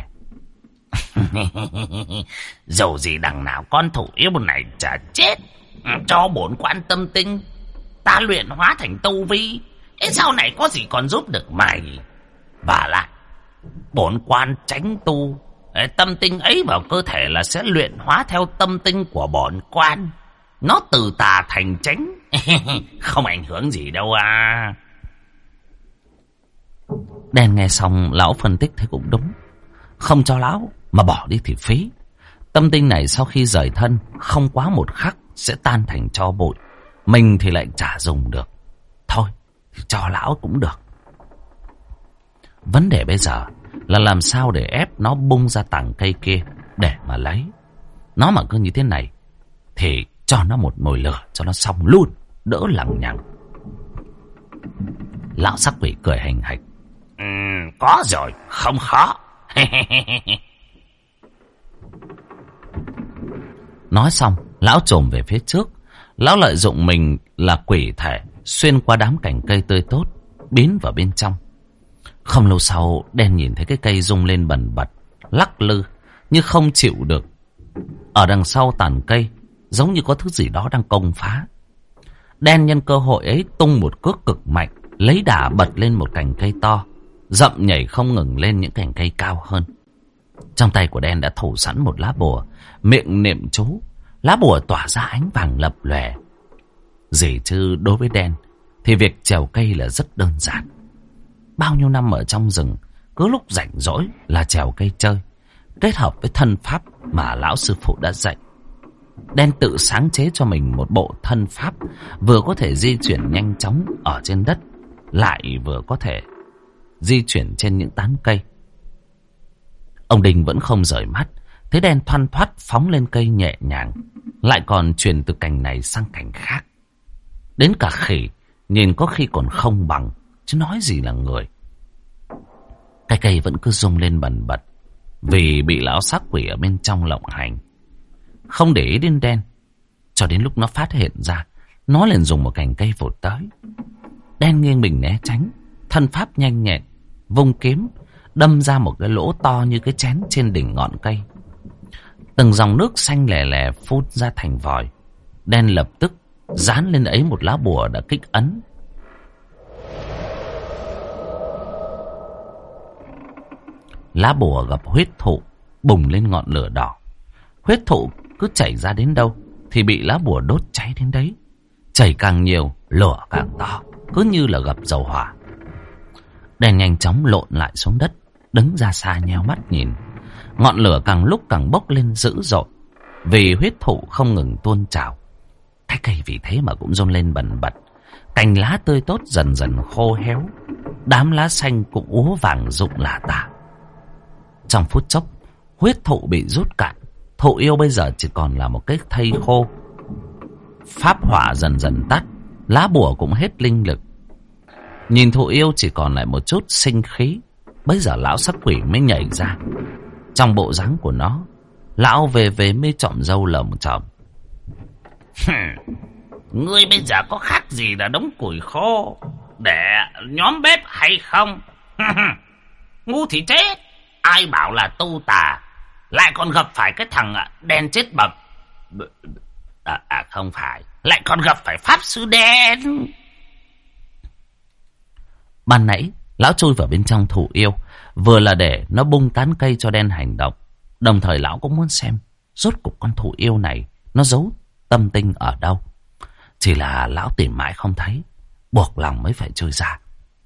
Speaker 3: dầu gì đằng nào con thủ yêu này chả chết. Cho bổn quan tâm tinh, ta luyện hóa thành tu vi, sau này có gì còn giúp được mày. Và lại bổn quan tránh tu, tâm tinh ấy vào cơ thể là sẽ luyện hóa theo tâm tinh của bổn quan. Nó từ tà thành chánh, không ảnh hưởng gì đâu à.
Speaker 1: Đen nghe xong, lão phân tích thấy cũng đúng. Không cho lão mà bỏ đi thì phí. Tâm tinh này sau khi rời thân, không quá một khắc sẽ tan thành tro bụi. Mình thì lại chả dùng được. Thôi thì cho lão cũng được. Vấn đề bây giờ là làm sao để ép nó bung ra tảng cây kia để mà lấy. Nó mà cứ như thế này thì cho nó một nồi lửa cho nó xong luôn, đỡ lằng nhằng. Lão sắc quỷ cười hành hạch.
Speaker 3: Có rồi, không khó.
Speaker 1: Nói xong, lão trồm về phía trước. Lão lợi dụng mình là quỷ thể, xuyên qua đám cành cây tươi tốt, biến vào bên trong. Không lâu sau, Đen nhìn thấy cái cây rung lên bần bật, lắc lư như không chịu được. Ở đằng sau tàn cây, giống như có thứ gì đó đang công phá. Đen nhân cơ hội ấy tung một cước cực mạnh, lấy đà bật lên một cành cây to, dậm nhảy không ngừng lên những cành cây cao hơn. Trong tay của Đen đã thủ sẵn một lá bùa, miệng niệm chú. Lá bùa tỏa ra ánh vàng lập lòe. Gì chứ đối với Đen thì việc trèo cây là rất đơn giản. Bao nhiêu năm ở trong rừng, cứ lúc rảnh rỗi là trèo cây chơi, kết hợp với thân pháp mà lão sư phụ đã dạy. Đen tự sáng chế cho mình một bộ thân pháp, vừa có thể di chuyển nhanh chóng ở trên đất, lại vừa có thể di chuyển trên những tán cây. Ông Đinh vẫn không rời mắt, thấy Đen thoăn thoắt phóng lên cây nhẹ nhàng, lại còn chuyển từ cành này sang cành khác. Đến cả khỉ nhìn có khi còn không bằng, chứ nói gì là người. Cái cây vẫn cứ rung lên bần bật, vì bị lão sắc quỷ ở bên trong lộng hành. Không để ý đến Đen, cho đến lúc nó phát hiện ra, nó liền dùng một cành cây vụt tới. Đen nghiêng mình né tránh, thân pháp nhanh nhẹn, vung kiếm đâm ra một cái lỗ to như cái chén trên đỉnh ngọn cây. Từng dòng nước xanh lè lè phun ra thành vòi. Đen lập tức dán lên ấy một lá bùa đã kích ấn. Lá bùa gặp huyết thụ bùng lên ngọn lửa đỏ. Huyết thụ cứ chảy ra đến đâu thì bị lá bùa đốt cháy đến đấy. Chảy càng nhiều, lửa càng to, cứ như là gặp dầu hỏa. Đen nhanh chóng lộn lại xuống đất, đứng ra xa nheo mắt nhìn. Ngọn lửa càng lúc càng bốc lên dữ dội, vì huyết thụ không ngừng tuôn trào. Cái cây vì thế mà cũng run lên bần bật. Cành lá tươi tốt dần dần khô héo, đám lá xanh cũng úa vàng rụng lả tả. Trong phút chốc, huyết thụ bị rút cạn. Thụ yêu bây giờ chỉ còn là một cái thây khô. Pháp hỏa dần dần tắt, lá bùa cũng hết linh lực. Nhìn thụ yêu chỉ còn lại một chút sinh khí, bây giờ lão sắc quỷ mới nhảy ra. Trong bộ dáng của nó, lão về mới trọm râu lởm chởm.
Speaker 3: Ngươi bây giờ có khác gì là đống củi khô để nhóm bếp hay không? Ngu thì chết. Ai bảo là tu tà, lại còn gặp phải cái thằng đen chết bầm. Không phải, lại còn gặp phải pháp sư đen.
Speaker 1: Ban nãy lão chui vào bên trong thụ yêu, vừa là để nó bung tán cây cho Đen hành động, đồng thời lão cũng muốn xem rốt cuộc con thụ yêu này nó giấu tâm tinh ở đâu. Chỉ là lão tìm mãi không thấy, buộc lòng mới phải chui ra.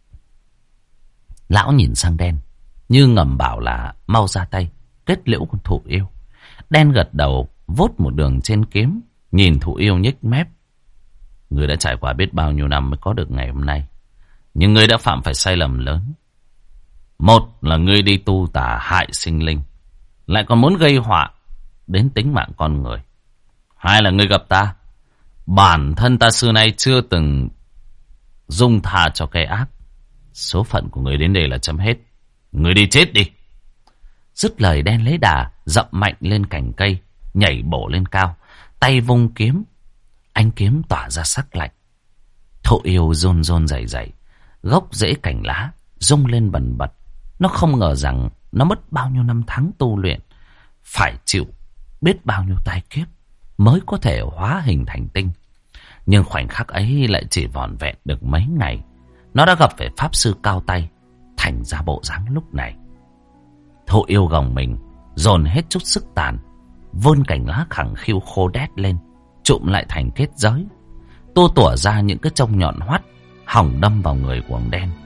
Speaker 1: Lão nhìn sang Đen, như ngầm bảo là mau ra tay kết liễu con thụ yêu. Đen gật đầu, vốt một đường trên kiếm, nhìn thụ yêu nhếch mép. Người đã trải qua biết bao nhiêu năm mới có được ngày hôm nay, nhưng người đã phạm phải sai lầm lớn. Một là ngươi đi tu tà hại sinh linh, lại còn muốn gây họa đến tính mạng con người. Hai là ngươi gặp ta, bản thân ta xưa nay chưa từng dung tha cho cái ác. Số phận của ngươi đến đây là chấm hết. Ngươi đi chết đi. Dứt lời, Đen lấy đà dậm mạnh lên cành cây, nhảy bổ lên cao, tay vung kiếm. Ánh kiếm tỏa ra sắc lạnh. Thụ yêu run run rẩy rẩy, gốc rễ cành lá rung lên bần bật. Nó không ngờ rằng nó mất bao nhiêu năm tháng tu luyện, phải chịu biết bao nhiêu tai kiếp mới có thể hóa hình thành tinh. Nhưng khoảnh khắc ấy lại chỉ vỏn vẹn được mấy ngày, nó đã gặp phải pháp sư cao tay, thành ra bộ dáng lúc này. Thụ yêu gồng mình, dồn hết chút sức tàn, vươn cành lá khẳng khiu khô đét lên, trụm lại thành kết giới, tua tủa ra những cái trông nhọn hoắt, hỏng đâm vào người của ông Đen.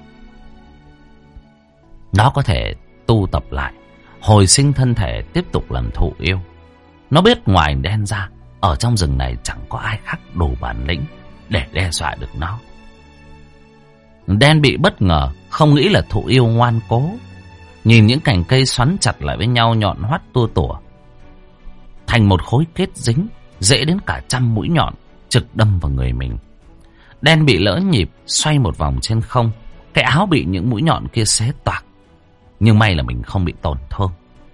Speaker 1: Nó có thể tu tập lại, hồi sinh thân thể, tiếp tục làm thụ yêu. Nó biết ngoài Đen ra, ở trong rừng này chẳng có ai khác đủ bản lĩnh để đe dọa được nó. Đen bị bất ngờ, không nghĩ là thụ yêu ngoan cố. Nhìn những cành cây xoắn chặt lại với nhau, nhọn hoắt tua tủa thành một khối kết dính, dễ đến cả 100 mũi nhọn trực đâm vào người mình. Đen bị lỡ nhịp, xoay một vòng trên không. Cái áo bị những mũi nhọn kia xé toạc, nhưng may là mình không bị tổn thương.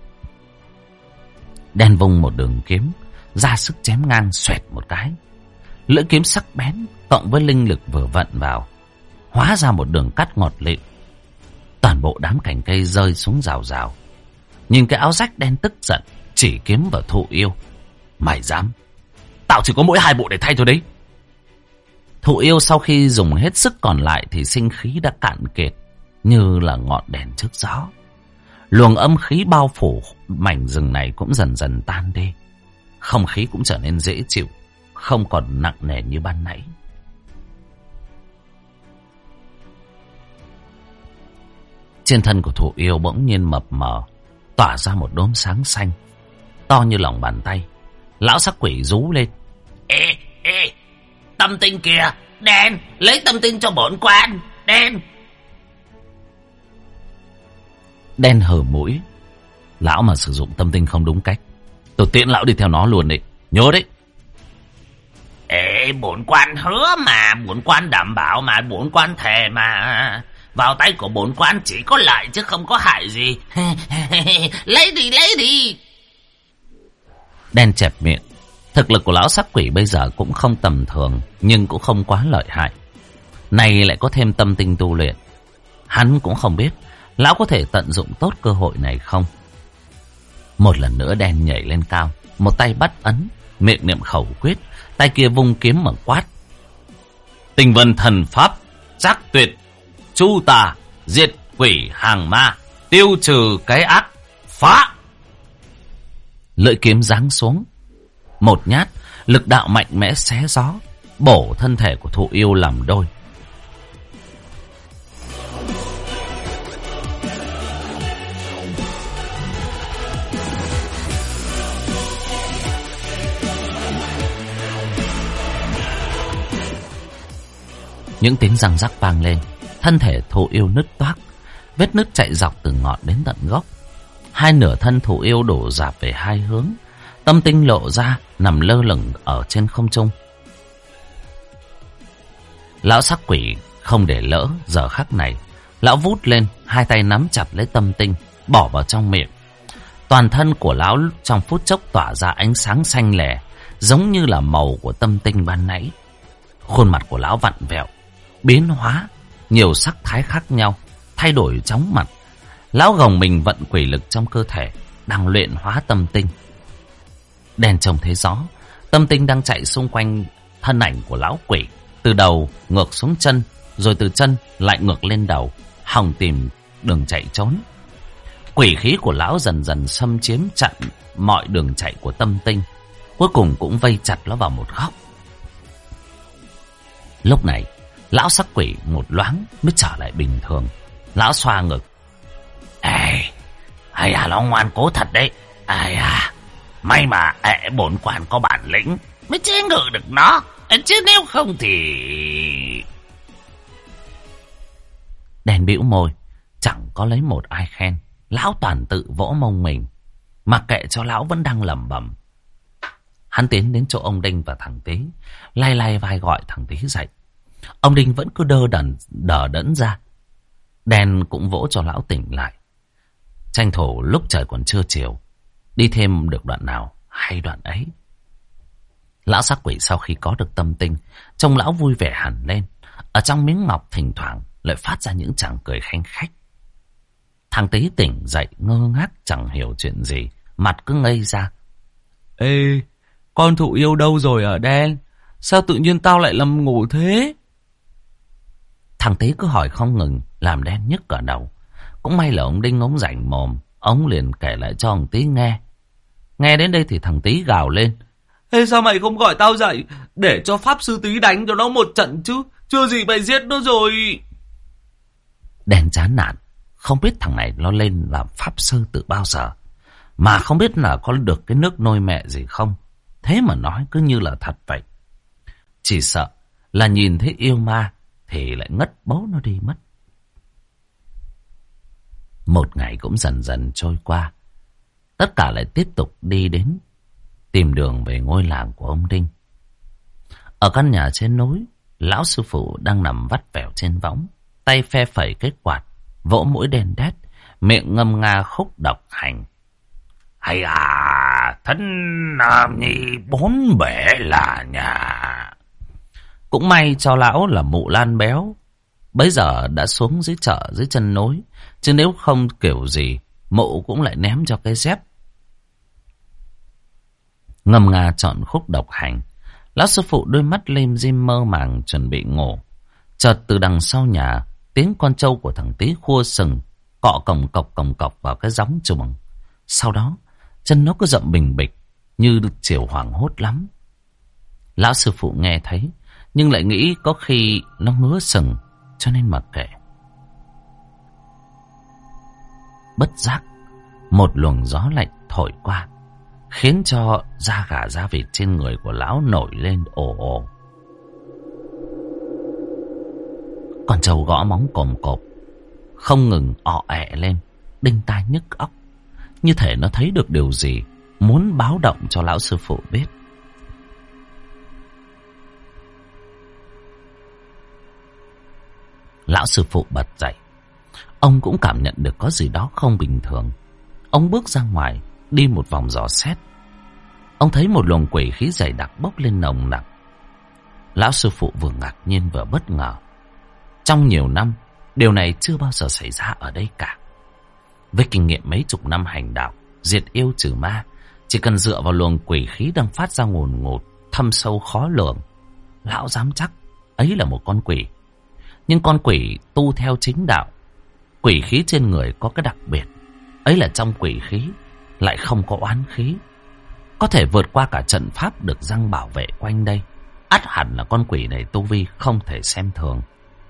Speaker 1: Đen vung một đường kiếm, ra sức chém ngang xoẹt một cái. Lưỡi kiếm sắc bén cộng với linh lực vừa vận vào, hóa ra một đường cắt ngọt lịm. Toàn bộ đám cành cây rơi xuống rào rào. Nhìn cái áo rách đen tức giận, chỉ kiếm vào Thụ Yêu. Mày dám? Tao chỉ có mỗi 2 bộ để thay thôi đấy. Thụ Yêu sau khi dùng hết sức còn lại thì sinh khí đã cạn kiệt, như là ngọn đèn trước gió. Luồng âm khí bao phủ mảnh rừng này cũng dần dần tan đi. Không khí cũng trở nên dễ chịu, không còn nặng nề như ban nãy. Trên thân của Thụ Yêu bỗng nhiên mập mờ, tỏa ra một đốm sáng xanh, to như lòng bàn tay. Lão sắc quỷ rú lên.
Speaker 3: Ê, tâm tinh kìa, Đen, lấy tâm tinh cho bổn quan, Đen.
Speaker 1: Đen hở mũi. Lão mà sử dụng tâm tinh không đúng cách, tôi tiễn lão đi theo nó luôn đấy, nhớ đấy.
Speaker 3: Ê, bổn quan hứa mà, bổn quan đảm bảo mà, bổn quan thề mà. Vào tay của bổn quan chỉ có lợi chứ không có hại gì. Lấy đi, lấy đi.
Speaker 1: Đen chẹp miệng. Thực lực của lão sắc quỷ bây giờ cũng không tầm thường, nhưng cũng không quá lợi hại. Này lại có thêm tâm tinh tu luyện. Hắn cũng không biết lão có thể tận dụng tốt cơ hội này không. Một lần nữa Đen nhảy lên cao, một tay bắt ấn, miệng niệm khẩu quyết, tay kia vung kiếm mà quát. Tinh vân thần pháp, chắc tuyệt, chu tà, diệt quỷ hàng ma, tiêu trừ cái ác, phá. Lưỡi kiếm giáng xuống, một nhát, lực đạo mạnh mẽ xé gió, bổ thân thể của Thụ Yêu làm đôi. Những tiếng răng rắc vang lên, thân thể Thụ Yêu nứt toác, vết nứt chạy dọc từ ngọn đến tận gốc. Hai nửa thân Thụ Yêu đổ rạp về hai hướng, tâm tinh lộ ra nằm lơ lửng ở trên không trung. Lão sắc quỷ không để lỡ giờ khắc này, lão vút lên, hai tay nắm chặt lấy tâm tinh, bỏ vào trong miệng. Toàn thân của lão trong phút chốc tỏa ra ánh sáng xanh lè, giống như là màu của tâm tinh ban nãy. Khuôn mặt của lão vặn vẹo, biến hóa, nhiều sắc thái khác nhau, thay đổi chóng mặt. Lão gồng mình vận quỷ lực trong cơ thể, đang luyện hóa tâm tinh. Đen trông thấy rõ, tâm tinh đang chạy xung quanh thân ảnh của lão quỷ, từ đầu ngược xuống chân, rồi từ chân lại ngược lên đầu, hòng tìm đường chạy trốn. Quỷ khí của lão dần dần xâm chiếm chặn mọi đường chạy của tâm tinh, cuối cùng cũng vây chặt nó vào một góc. Lúc này, lão sắc quỷ một loáng mới trở lại bình thường. Lão xoa ngực.
Speaker 3: Ây à, nó ngoan cố thật đấy. Ây à, may mà bổn quan có bản lĩnh mới chế ngự được nó, chứ nếu không thì...
Speaker 1: Đen bĩu môi, chẳng có lấy một ai khen. Lão toàn tự vỗ mông mình, mặc kệ cho lão vẫn đang lẩm bẩm. Hắn tiến đến chỗ ông Đinh và thằng Tý, lay lay vai gọi thằng Tý dậy. Ông Đinh vẫn cứ đờ đẫn ra. Đen cũng vỗ cho lão tỉnh lại. Tranh thủ lúc trời còn chưa chiều, đi thêm được đoạn nào hay đoạn ấy. Lão sắc quỷ sau khi có được tâm tinh, trông lão vui vẻ hẳn lên. Ở trong miếng ngọc thỉnh thoảng lại phát ra những tràng cười khanh khách. Thằng Tý tỉnh dậy ngơ ngác chẳng hiểu chuyện gì, mặt cứ ngây ra.
Speaker 2: Ê, con Thụ Yêu đâu rồi ở Đen? Sao tự nhiên tao lại nằm ngủ thế?
Speaker 1: Thằng Tý cứ hỏi không ngừng, làm Đen nhức cả đầu. Cũng may là ông Đinh ông rảnh mồm, ông liền kể lại cho thằng Tý nghe. Nghe đến đây thì thằng Tý gào lên.
Speaker 2: Ê, sao mày không gọi tao dậy để cho pháp sư Tý đánh cho nó một trận chứ? Chưa gì mày giết nó rồi.
Speaker 1: Đen chán nản, không biết thằng này nó lên làm pháp sư từ bao giờ, mà không biết là có được cái nước nôi mẹ gì không. Thế mà nói cứ như là thật vậy. Chỉ sợ là nhìn thấy yêu ma thì lại ngất bố nó đi mất. Một ngày cũng dần dần trôi qua. Tất cả lại tiếp tục đi đến tìm đường về ngôi làng của ông Đinh. Ở căn nhà trên núi, lão sư phụ đang nằm vắt vẻo trên võng, tay phe phẩy cái quạt, vỗ mũi đen đét, miệng ngâm nga khúc độc hành.
Speaker 3: Hay à, thân nam nhi bốn bể là nhà.
Speaker 1: Cũng may cho lão là mụ Lan béo bấy giờ đã xuống dưới chợ dưới chân núi, chứ nếu không kiểu gì mụ cũng lại ném cho cái dép. Ngâm nga chọn khúc độc hành, lão sư phụ đôi mắt lim dim mơ màng chuẩn bị ngủ. Chợt từ đằng sau nhà, tiếng con trâu của thằng Tý khua sừng cọ cồng cọc vào cái gióng chuồng. Sau đó chân nó cứ dậm bình bịch như chiều hoảng hốt lắm. Lão sư phụ nghe thấy nhưng lại nghĩ có khi nó ngứa sừng cho nên mặc kệ. Bất giác một luồng gió lạnh thổi qua, khiến cho da gà da vịt trên người của lão nổi lên ồ ồ. Con trâu gõ móng cồm cộp, không ngừng ọ ẹ lên, đinh tai nhức óc, như thể nó thấy được điều gì, muốn báo động cho lão sư phụ biết. Lão sư phụ bật dậy. Ông cũng cảm nhận được có gì đó không bình thường. Ông bước ra ngoài, đi một vòng dò xét. Ông thấy một luồng quỷ khí dày đặc bốc lên nồng nặc. Lão sư phụ vừa ngạc nhiên vừa bất ngờ. Trong nhiều năm, điều này chưa bao giờ xảy ra ở đây cả. Với kinh nghiệm mấy chục năm hành đạo, diệt yêu trừ ma, chỉ cần dựa vào luồng quỷ khí đang phát ra ngùn ngụt, thâm sâu khó lường, lão dám chắc ấy là một con quỷ. Nhưng con quỷ tu theo chính đạo, quỷ khí trên người có cái đặc biệt, ấy là trong quỷ khí lại không có oán khí, có thể vượt qua cả trận pháp được răng bảo vệ quanh đây. Ắt hẳn là con quỷ này tu vi không thể xem thường.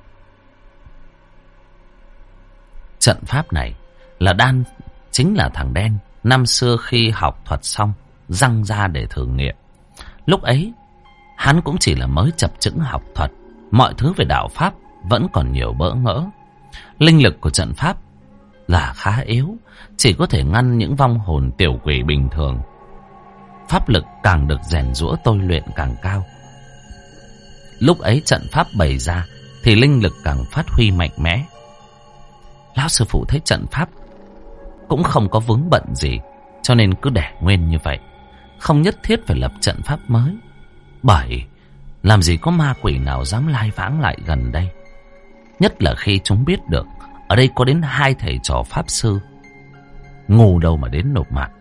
Speaker 1: Trận pháp này là đan, chính là thằng đen năm xưa khi học thuật xong răng ra để thử nghiệm. Lúc ấy hắn cũng chỉ là mới chập chững học thuật, mọi thứ về đạo pháp vẫn còn nhiều bỡ ngỡ. Linh lực của trận pháp là khá yếu, chỉ có thể ngăn những vong hồn tiểu quỷ bình thường. Pháp lực càng được rèn giũa tôi luyện càng cao. Lúc ấy trận pháp bày ra thì linh lực càng phát huy mạnh mẽ. Lão sư phụ thấy trận pháp cũng không có vướng bận gì, cho nên cứ để nguyên như vậy, không nhất thiết phải lập trận pháp mới. Bởi làm gì có ma quỷ nào dám lai vãng lại gần đây, nhất là khi chúng biết được ở đây có đến 2 thầy trò pháp sư. Ngu đâu mà đến nộp mạng.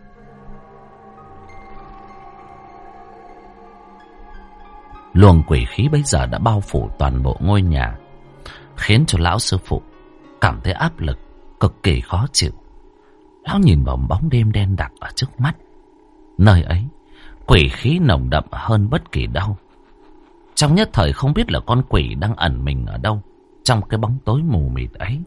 Speaker 1: Luồng quỷ khí bấy giờ đã bao phủ toàn bộ ngôi nhà, khiến cho lão sư phụ cảm thấy áp lực cực kỳ khó chịu. Lão nhìn vào bóng đêm đen đặc ở trước mắt. Nơi ấy quỷ khí nồng đậm hơn bất kỳ đâu. Trong nhất thời không biết là con quỷ đang ẩn mình ở đâu trong cái bóng tối mù mịt ấy.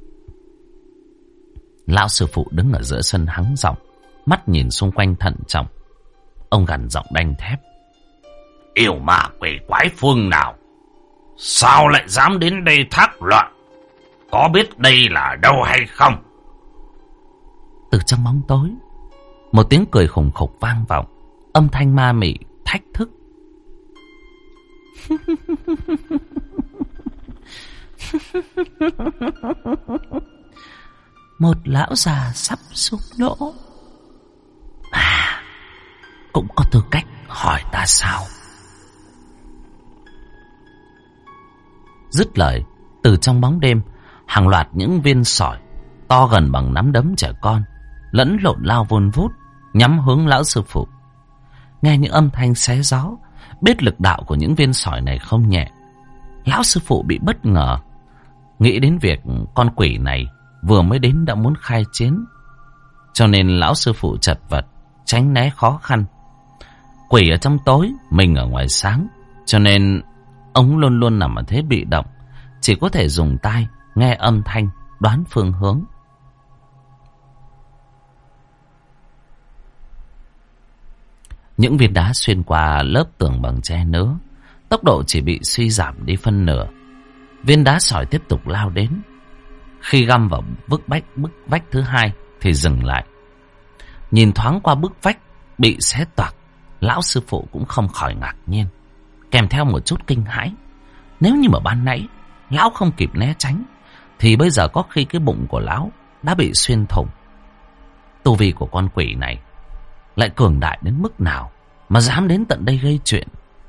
Speaker 1: Lão sư phụ đứng ở giữa sân hắng giọng, mắt nhìn xung quanh thận trọng. Ông gằn giọng đanh thép:
Speaker 3: Yêu ma quỷ quái phương nào, sao lại dám đến đây thác loạn? Có biết đây là đâu hay không?
Speaker 1: Từ trong bóng tối, một tiếng cười khủng khục vang vọng, âm thanh ma mị thách thức. Một lão già sắp sụp đổ mà cũng có tư cách hỏi ta sao? Dứt lời, từ trong bóng đêm, hàng loạt những viên sỏi to gần bằng nắm đấm trẻ con lẫn lộn lao vun vút nhắm hướng lão sư phụ. Nghe những âm thanh xé gió, biết lực đạo của những viên sỏi này không nhẹ. Lão sư phụ bị bất ngờ, nghĩ đến việc con quỷ này vừa mới đến đã muốn khai chiến, cho nên lão sư phụ chật vật tránh né khó khăn. Quỷ ở trong tối, mình ở ngoài sáng, cho nên ông luôn luôn nằm ở thế bị động, chỉ có thể dùng tai nghe âm thanh đoán phương hướng. Những viên đá xuyên qua lớp tường bằng tre nứa, tốc độ chỉ bị suy giảm đi phân nửa. Viên đá sỏi tiếp tục lao đến. Khi găm vào bức vách thứ 2 thì dừng lại. Nhìn thoáng qua bức vách bị xé toạc, Lão sư phụ cũng không khỏi ngạc nhiên, kèm theo một chút kinh hãi. Nếu như mà ban nãy lão không kịp né tránh, thì bây giờ có khi cái bụng của lão đã bị xuyên thủng. Tu vi của con quỷ này lại cường đại đến mức nào mà dám đến tận đây gây chuyện.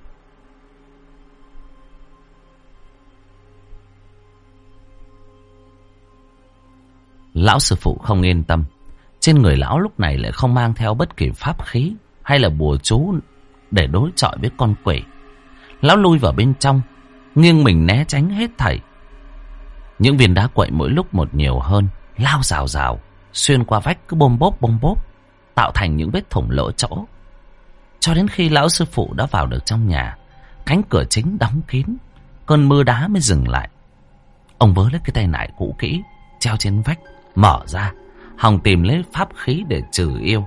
Speaker 1: Lão sư phụ không yên tâm. Trên người lão lúc này lại không mang theo bất kỳ pháp khí hay là bùa chú để đối chọi với con quỷ. Lão lui vào bên trong, nghiêng mình né tránh hết thảy. Những viên đá quậy mỗi lúc một nhiều hơn, lao rào rào, xuyên qua vách cứ bôm bốp, tạo thành những vết thủng lỗ chỗ. Cho đến khi lão sư phụ đã vào được trong nhà, cánh cửa chính đóng kín, cơn mưa đá mới dừng lại. Ông vớ lấy cái tay nải cũ kỹ treo trên vách, mở ra, hòng tìm lấy pháp khí để trừ yêu.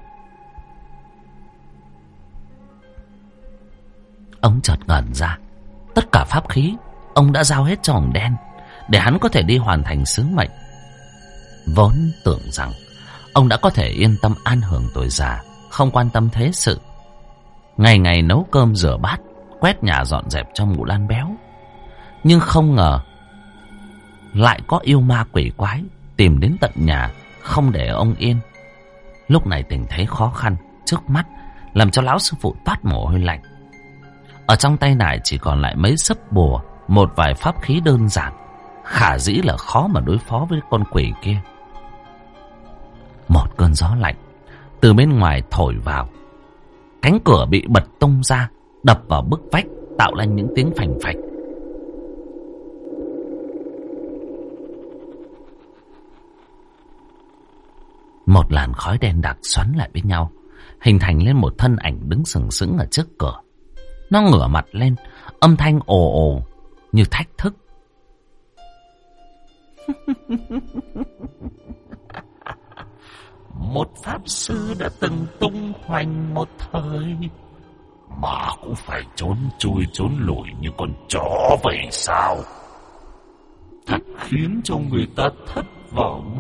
Speaker 1: Ông chợt ngẩn ra, tất cả pháp khí ông đã giao hết cho ông đen, để hắn có thể đi hoàn thành sứ mệnh. Vốn tưởng rằng ông đã có thể yên tâm an hưởng tuổi già, không quan tâm thế sự, ngày ngày nấu cơm rửa bát, quét nhà dọn dẹp cho mụ Lan béo. Nhưng không ngờ lại có yêu ma quỷ quái tìm đến tận nhà, không để ông yên. Lúc này tình thế khó khăn trước mắt làm cho lão sư phụ toát mồ hôi lạnh. Ở trong tay nải chỉ còn lại mấy sấp bùa, một vài pháp khí đơn giản, khả dĩ là khó mà đối phó với con quỷ kia. Một cơn gió lạnh từ bên ngoài thổi vào, cánh cửa bị bật tung ra, đập vào bức vách, tạo ra những tiếng phành phạch. Một làn khói đen đặc xoắn lại với nhau, hình thành lên một thân ảnh đứng sừng sững ở trước cửa. Nó ngửa mặt lên, âm thanh ồ ồ như thách thức.
Speaker 3: Một pháp sư đã từng tung hoành một thời, mà cũng phải trốn chui trốn lùi như con chó vậy sao? Thật khiến cho người ta thất vọng.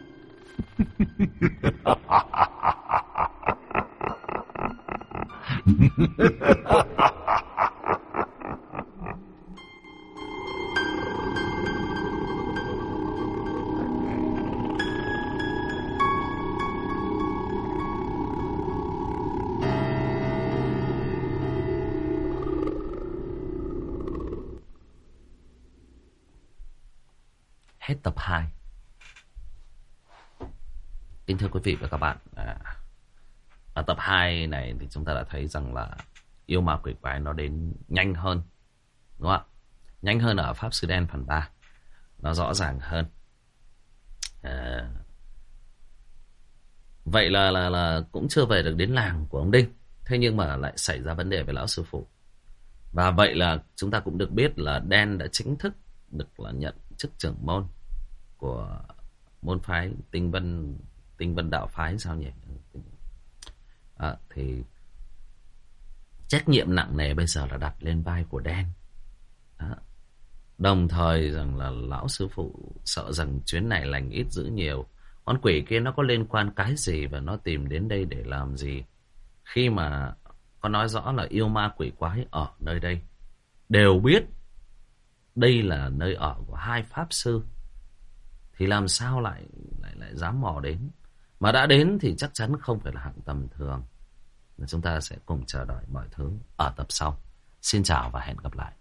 Speaker 1: Hết tập 2. Kính thưa quý vị và các bạn, ở tập 2 này thì chúng ta đã thấy rằng là yêu ma quỷ quái nó đến nhanh hơn, đúng không ạ? Nhanh hơn ở Pháp Sư Đen phần 3. Nó rõ ràng hơn. Vậy là cũng chưa về được đến làng của ông Đinh. Thế nhưng mà lại xảy ra vấn đề với lão sư phụ. Và vậy là chúng ta cũng được biết là Đen đã chính thức được là nhận chức trưởng môn của môn phái Tinh Vân đạo phái sao nhỉ? Thì trách nhiệm nặng nề bây giờ là đặt lên vai của Đen. Đồng thời rằng là lão sư phụ sợ rằng chuyến này lành ít dữ nhiều. Con quỷ kia nó có liên quan cái gì và nó tìm đến đây để làm gì? Khi mà có nói rõ là yêu ma quỷ quái ở nơi đây, đều biết đây là nơi ở của hai pháp sư, thì làm sao lại dám mò đến? Mà đã đến thì chắc chắn không phải là hạng tầm thường. Chúng ta sẽ cùng chờ đợi mọi thứ ở tập sau. Xin chào và hẹn gặp lại.